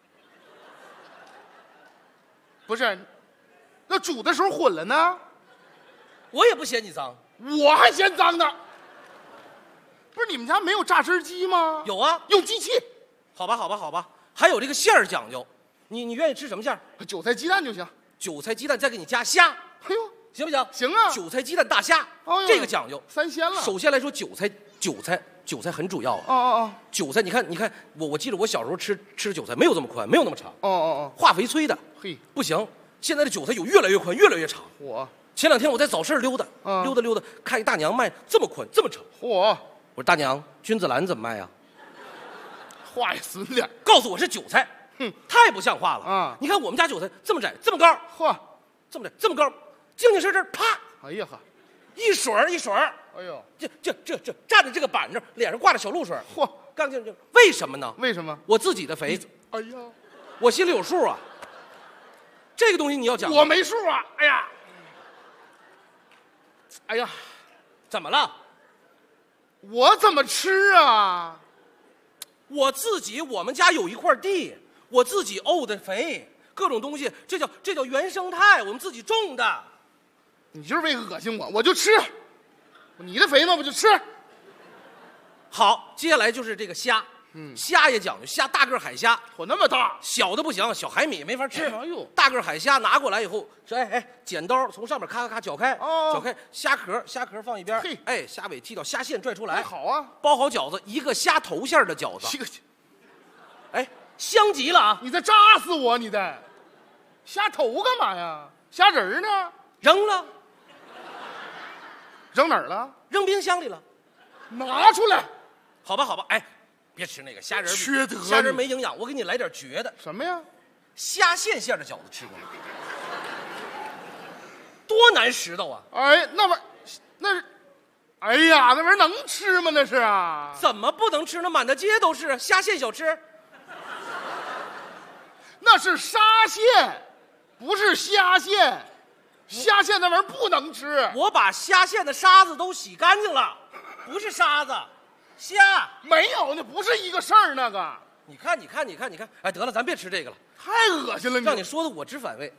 不是？那煮的时候混了呢？ 我也不嫌你脏， 我还嫌脏呢。不是你们家没有榨汁机吗？ 有啊， 用机器。 好吧，还有这个馅儿讲究，你愿意吃什么馅儿？ 韭菜鸡蛋就行。 韭菜鸡蛋再给你加虾， 哎呦， 行不行？ 行啊。 韭菜鸡蛋大虾，这个讲究三鲜了。 首先来说，韭菜很主要。韭菜，你看，我记得我小时候吃韭菜没有这么宽，没有那么长。化肥催的。嘿，不行，现在的韭菜有越来越宽，越来越长。前两天我在早市溜达，看一大娘卖这么宽这么长。 我说大娘，君子兰怎么卖呀？ 话也损点， 告诉我是韭菜，太不像话了啊！ 你看我们家韭菜这么窄，这么高， 嚯， 这么窄，这么高，精精神神，啪！ 哎呀呵， 一水儿一水儿， 哎呦， 这站在这个板上，脸上挂着小露水， 嚯， 干净净。为什么呢？ 为什么？ 我自己的肥， 哎呀， 我心里有数啊。这个东西你要讲， 我没数啊！哎呀，哎呀， 怎么了？ 我怎么吃啊？ 我们家有一块地，我自己沤的肥，各种东西，这叫原生态，我们自己种的。 你就是为恶心我，我就吃。你的肥呢，我就吃。 好，接下来就是这个虾。虾也讲究，虾大个海虾， 我那么大， 小的不行，小海米没法吃。 哎呦， 大个海虾拿过来以后，剪刀从上面咔咔咔搅开，搅开虾壳放一边，虾尾剔掉，虾线拽出来， 好啊， 包好饺子，一个虾头馅的饺子，香极了啊！ 你在炸死我，你的虾头干嘛呀？虾仁呢？ 扔了， 扔哪儿了？ 扔冰箱里了， 拿出来。 好吧，别吃那个虾仁， 缺德， 虾仁没营养。我给你来点绝的。 什么呀？ 虾线馅的饺子吃过吗？多难拾到啊！ 哎，那是，哎呀，那玩意儿能吃吗？那是啊？ 怎么不能吃呢？满大街都是虾线小吃。 那是沙线，不是虾线。虾线那玩意儿不能吃。 我把虾线的沙子都洗干净了，不是沙子。虾没有，那不是一个事儿。那个， 你看，哎，得了，咱别吃这个了， 太恶心了。 让你说的我直反胃。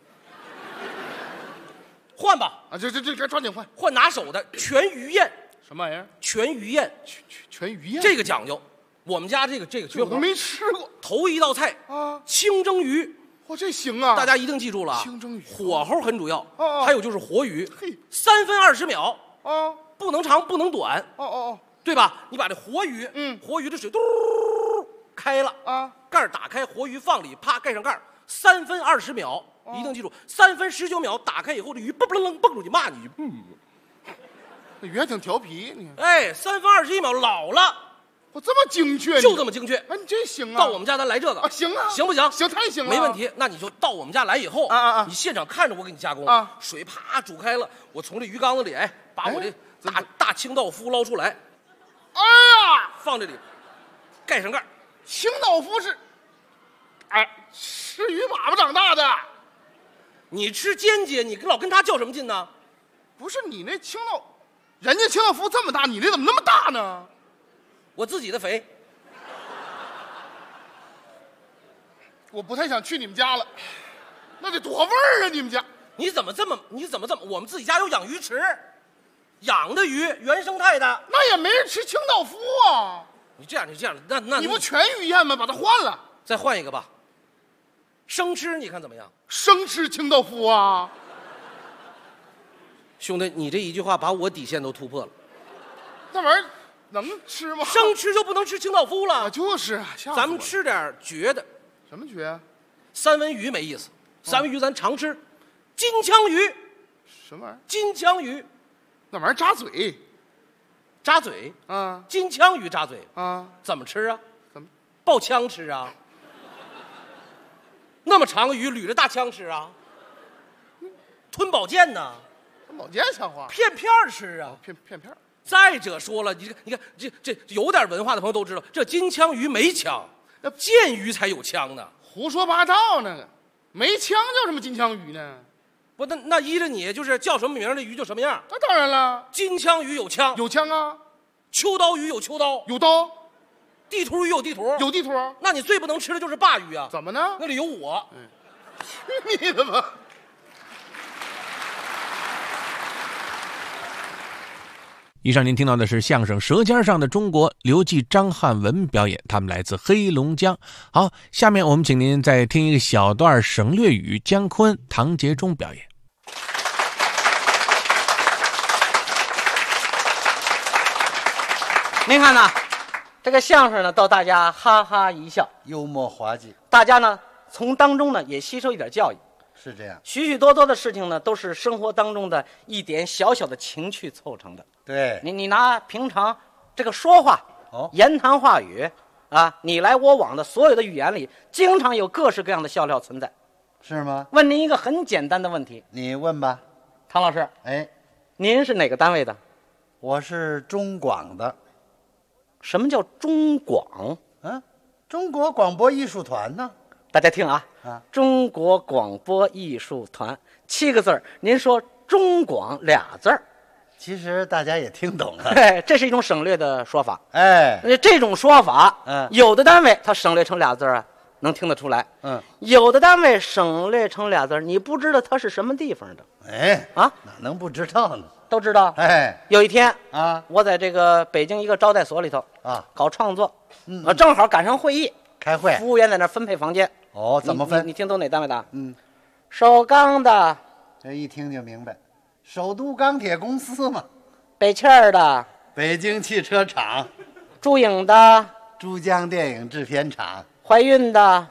换吧， 啊，这该抓紧换。 换拿手的全鱼宴。 什么玩意儿？ 全鱼宴， 全鱼宴， 这个讲究。我们家这个绝活， 我都没吃过。 头一道菜啊，清蒸鱼。 哇，这行啊！ 大家一定记住了， 清蒸鱼火候很主要。还有就是活鱼，3分20秒啊，不能长，不能短。对吧？你把这活鱼，活鱼的水嘟开了啊，盖打开，活鱼放里，啪盖上盖，3分20秒，一定记住，3分19秒打开以后，这鱼蹦蹦楞蹦出去骂你， 那鱼还挺调皮，你 3分21秒老了， 我这么精确， 就这么精确。 哎，你这行啊！ 到我们家咱来这个啊，行啊， 行不行？ 行，太行了， 没问题。那你就到我们家来以后你现场看着我给你加工啊，水啪煮开了，我从这鱼缸子里把我这大清道夫捞出来。 哎呀， 放这里，盖上盖。 清道夫是，哎，吃鱼粑粑长大的。 你吃煎鸡，你老跟他较什么劲呢？ 不是你那人家清道夫这么大，你那怎么那么大呢？ 我自己的肥。 我不太想去你们家了，那得多味儿啊！你们家你怎么这么？我们自己家有养鱼池。养的鱼，原生态的， 那也没人吃清道夫啊！ 你这样，那你不全鱼宴吗？把它换了， 再换一个吧。生吃你看怎么样？ 生吃清道夫啊！ 兄弟，你这一句话把我底线都突破了。 那玩意儿能吃吗？ 生吃就不能吃清道夫了？ 就是啊， 咱们吃点绝的。 什么绝？ 三文鱼没意思，三文鱼咱常吃。金枪鱼， 什么玩意儿？ 金枪鱼。 那玩意儿扎嘴， 扎嘴啊！金枪鱼扎嘴啊？怎么吃啊？ 怎么爆枪吃啊？那么长个鱼捋着大枪吃啊？吞宝剑呢？ 吞宝剑像话？ 片片吃啊？ 片。 再者说了，你看这有点文化的朋友都知道，这金枪鱼没枪，那剑鱼才有枪呢。 胡说八道呢，没枪叫什么金枪鱼呢？ 不，那依着你就是叫什么名的鱼就什么样。 那当然了， 金枪鱼有枪， 有枪啊； 秋刀鱼有秋刀， 有刀； 地图鱼有地图， 有地图。 那你最不能吃的就是鲅鱼啊！ 怎么呢？ 那里有我。 去你的吧！ 以上您听到的是相声《舌尖上的中国》，刘季、张汉文表演，他们来自黑龙江。好，下面我们请您再听一个小段省略语，姜昆、唐杰忠表演。 您看呐，这个相声呢，逗大家哈哈一笑， 幽默滑稽， 大家呢从当中呢也吸收一点教育。 是这样， 许许多多的事情呢，都是生活当中的一点小小的情趣凑成的。 对， 你拿平常这个说话，言谈话语， 啊，你来我往的所有的语言里，经常有各式各样的笑料存在。 是吗？ 问您一个很简单的问题， 你问吧。 唐老师， 哎， 您是哪个单位的？ 我是中广的。 什么叫中广？ 中国广播艺术团呢？ 大家听啊，中国广播艺术团7个字儿，您说中广2字儿， 其实大家也听懂了。 这是一种省略的说法。 哎， 这种说法，有的单位它省略成2字儿啊，能听得出来。有的单位省略成2字儿，你不知道它是什么地方的。 哎，哪能不知道呢？ 都知道。 哎， 有一天啊， 我在这个北京一个招待所里头啊搞创作，正好赶上会议， 开会， 服务员在那分配房间。 哦，怎么分？ 你听懂哪单位的？首钢的， 这一听就明白，首都钢铁公司嘛。 北汽儿的， 北京汽车厂。 珠影的， 珠江电影制片厂。 怀孕的，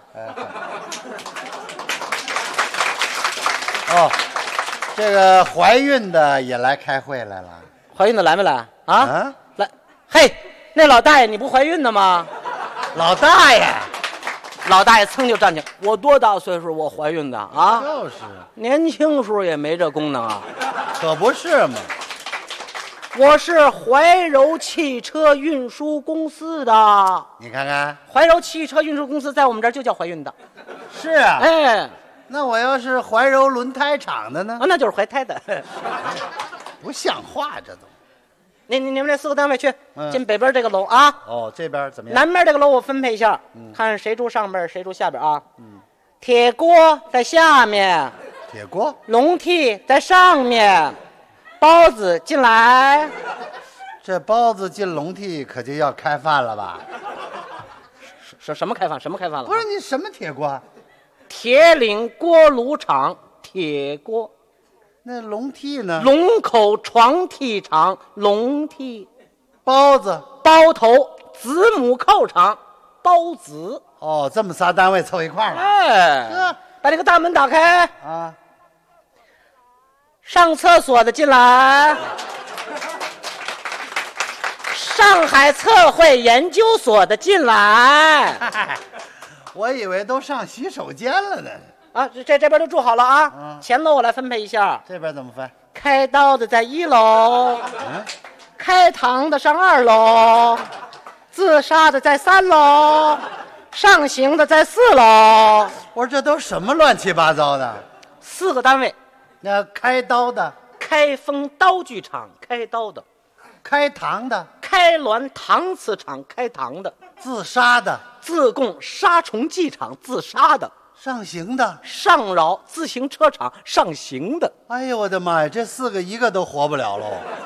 哦，这个怀孕的也来开会来了。 怀孕的来没来啊？来，嘿，那老大爷你不怀孕的吗？ 老大爷。 老大爷噌就站起来，我多大岁数我怀孕的啊？ 就是， 年轻时候也没这功能啊。 可不是嘛。 我是怀柔汽车运输公司的。 你看看， 怀柔汽车运输公司在我们这儿就叫怀孕的。 是啊。 哎， 那我要是怀柔轮胎厂的呢？ 那就是怀胎的。 不像话，这都。 你们这4个单位去进北边这个楼啊。 哦，这边怎么样？ 南边这个楼我分配一下，看谁住上边谁住下边啊。铁锅在下面， 铁锅， 笼屉在上面，包子进来。 这包子进笼屉可就要开饭了吧？ 什么开饭？什么开饭了？ 不是你什么铁锅？ 铁岭锅炉厂铁锅。 那笼屉呢？ 龙口床屉厂笼屉。 包子包头子母扣厂包子。 哦，这么仨单位凑一块儿了。 哎，把这个大门打开啊！ 上厕所的进来。上海测绘研究所的进来。 我以为都上洗手间了呢。 啊，这边都住好了啊。前楼我来分配一下。 这边怎么分？ 开刀的在1楼，开膛的上2楼，自杀的在3楼，上刑的在4楼。 我说这都什么乱七八糟的 ？4个单位。 那开刀的， 开封刀具厂开刀的， 开膛的， 开滦搪瓷厂开膛的， 自杀的， 自贡杀虫剂厂自杀的。 上刑的， 上饶自行车厂上刑的。 哎呦我的妈呀，这4个一个都活不了喽！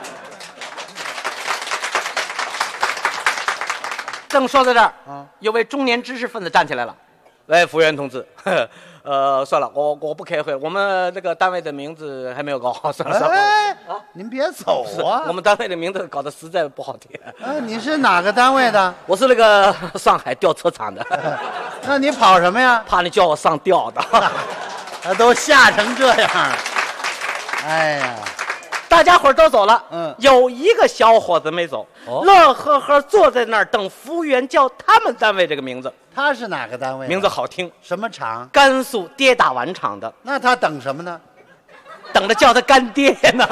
正说到这儿，有位中年知识分子站起来了。喂，服务员同志，算了，我不开会了，我们那个单位的名字还没有搞好，算了。 哎，您别走啊！ 我们单位的名字搞得实在不好听。 你是哪个单位的？ 我是那个上海吊车厂的。 那你跑什么呀？ 怕你叫我上吊的。 都吓成这样了。哎呀， 大家伙都走了，有一个小伙子没走，乐呵呵坐在那儿等服务员叫他们单位这个名字。 他是哪个单位？ 名字好听。 什么厂？ 甘肃跌打碗厂的。 那他等什么呢？ 等着叫他干爹呢。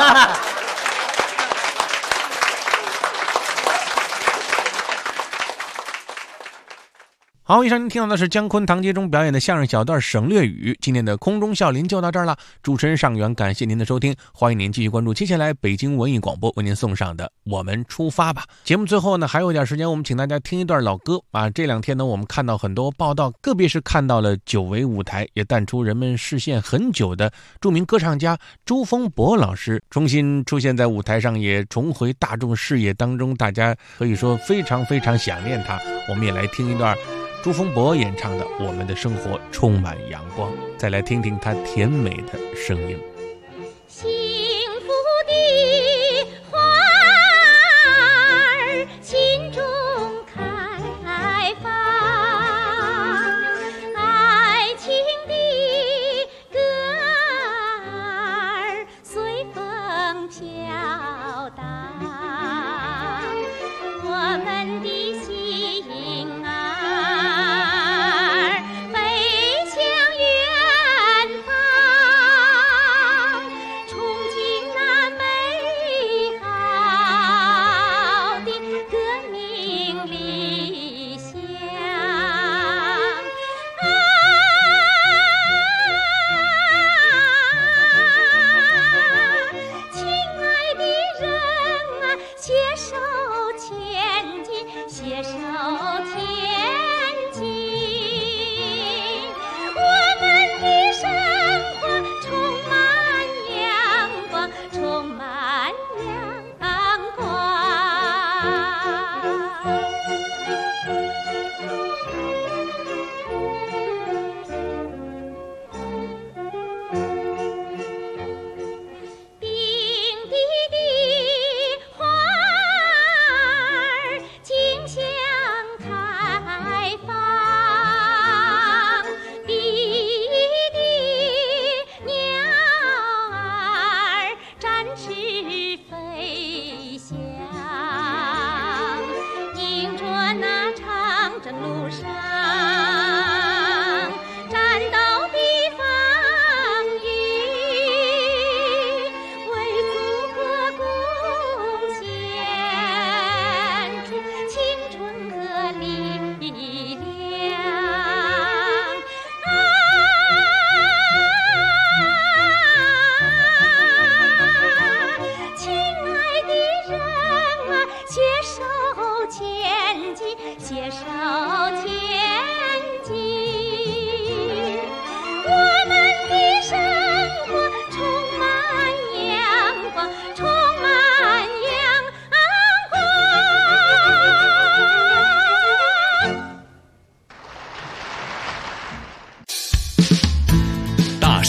好，以上您听到的是姜昆、唐杰忠表演的相声小段省略语。今天的空中笑林就到这儿了，主持人尚远，感谢您的收听，欢迎您继续关注接下来北京文艺广播为您送上的《我们出发吧》节目。最后呢，还有一点时间，我们请大家听一段老歌啊。这2天呢，我们看到很多报道，个别是看到了久违舞台也淡出人们视线很久的著名歌唱家朱丰博老师重新出现在舞台上，也重回大众视野当中，大家可以说非常非常想念他。我们也来听一段朱丰博演唱的《我们的生活充满阳光》，再来听听他甜美的声音。 幸福的花儿心中开放，爱情的歌儿随风飘荡，我们的心啊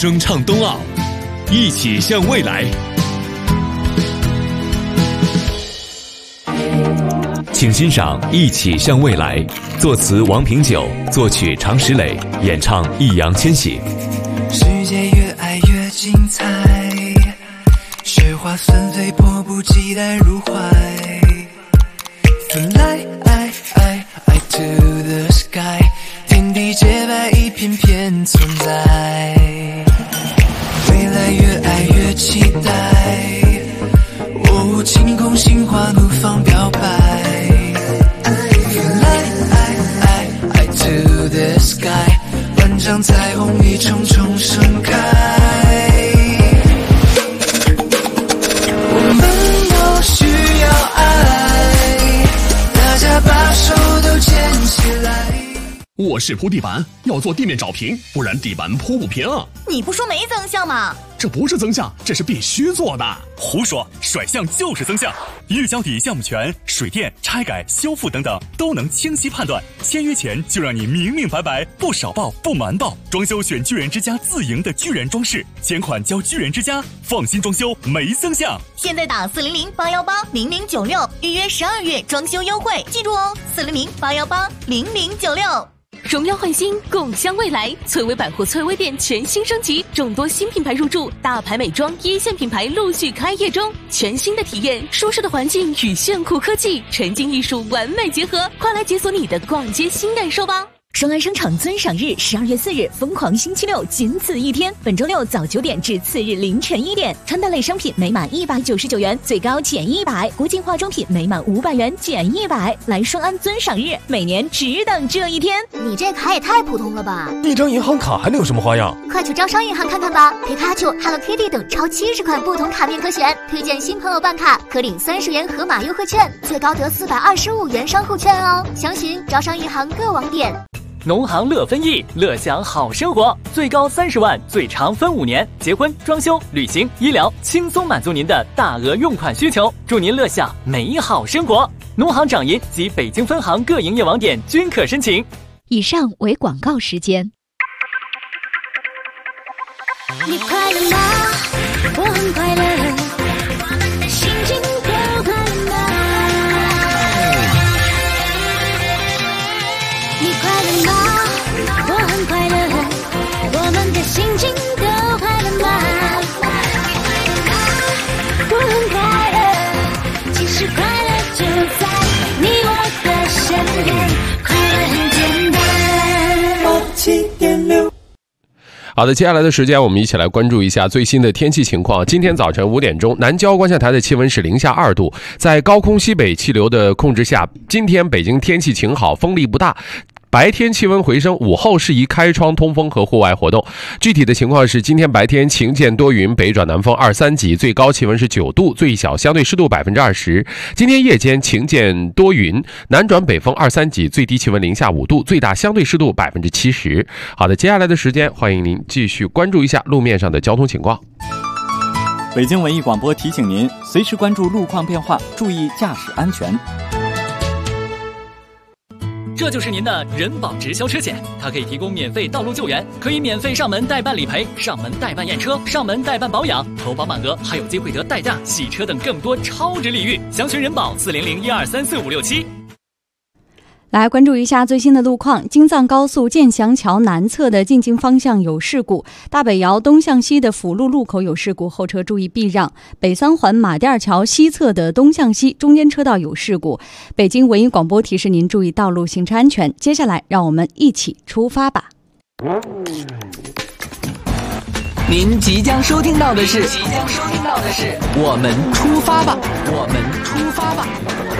声唱冬奥，一起向未来。请欣赏《一起向未来》，作词王平久，作曲常石磊，演唱易烊千玺。 世界越爱越精彩，雪花纷飞，迫不及待入怀。Fly to the sky， 天地洁白，一片片存在。未来越爱越期待，哦，晴空心花怒放表白。Fly to the sky， 万丈彩虹一重重盛开。我们都需要爱，大家把手都牵起来。 卧室铺地板要做地面找平，不然地板铺不平。 你不说没增项吗？ 这不是增项，这是必须做的。 胡说，甩项就是增项。预交底项目权、水电、拆改、修复等等都能清晰判断。签约前就让你明明白白，不少报不瞒报。装修选巨人之家自营的巨人装饰，钱款交巨人之家，放心装修没增项。 现在打400-818-0096预约12月装修优惠，记住哦，400-818-0096。 荣耀焕新，共襄未来。翠微百货翠微店全新升级，众多新品牌入驻，大牌美妆一线品牌陆续开业中。全新的体验，舒适的环境与炫酷科技，沉浸艺术完美结合，快来解锁你的逛街新感受吧！ 双安商场尊赏日12月4日，疯狂星期六，仅此一天。本周六早9点至次日凌晨1点，穿戴类商品每满199元最高减100，国际化妆品每满500元减100。来双安尊赏日，每年只等这一天。 你这卡也太普通了吧！ 一张银行卡还能有什么花样？ 快去招商银行看看吧，皮卡丘、Hello Kitty 等超70款不同卡面可选，推荐新朋友办卡可领30元盒马优惠券，最高得425元商户券哦。详询招商银行各网点。 农行乐分益，乐享好生活，最高30万，最长分5年，结婚、装修、旅行、医疗，轻松满足您的大额用款需求，祝您乐享美好生活。农行掌银及北京分行各营业网点均可申请。 以上为广告时间。 你快乐吗？我很快乐，我们的心情都快乐吗？你快乐吗？我很快乐，我们的心情都快乐吗？我很快乐，其实快乐就在你我的身边，快乐很简单。87.6。 好的，接下来的时间我们一起来关注一下最新的天气情况。今天早晨5点钟，南郊观象台的气温是零下2度，在高空西北气流的控制下，今天北京天气晴好，风力不大。白天气温回升，午后适宜开窗通风和户外活动。具体的情况是，今天白天晴间多云，北转南风2、3级，最高气温是9度，最小相对湿度20%。今天夜间晴间多云，南转北风2、3级，最低气温零下5度，最大相对湿度70%。好的，接下来的时间，欢迎您继续关注一下路面上的交通情况。 北京文艺广播提醒您，随时关注路况变化，注意驾驶安全。 这就是您的人保直销车险，它可以提供免费道路救援，可以免费上门代办理赔、上门代办验车、上门代办保养，投保满额还有机会得代驾、洗车等更多超值礼遇。详询人保400-1234567。 来关注一下最新的路况。京藏高速建祥桥南侧的进京方向有事故，大北窑东向西的辅路路口有事故，后车注意避让。北三环马甸桥西侧的东向西中间车道有事故。北京文艺广播提示您注意道路行车安全。接下来让我们一起出发吧。 您即将收听到的是我们出发吧，我们出发吧。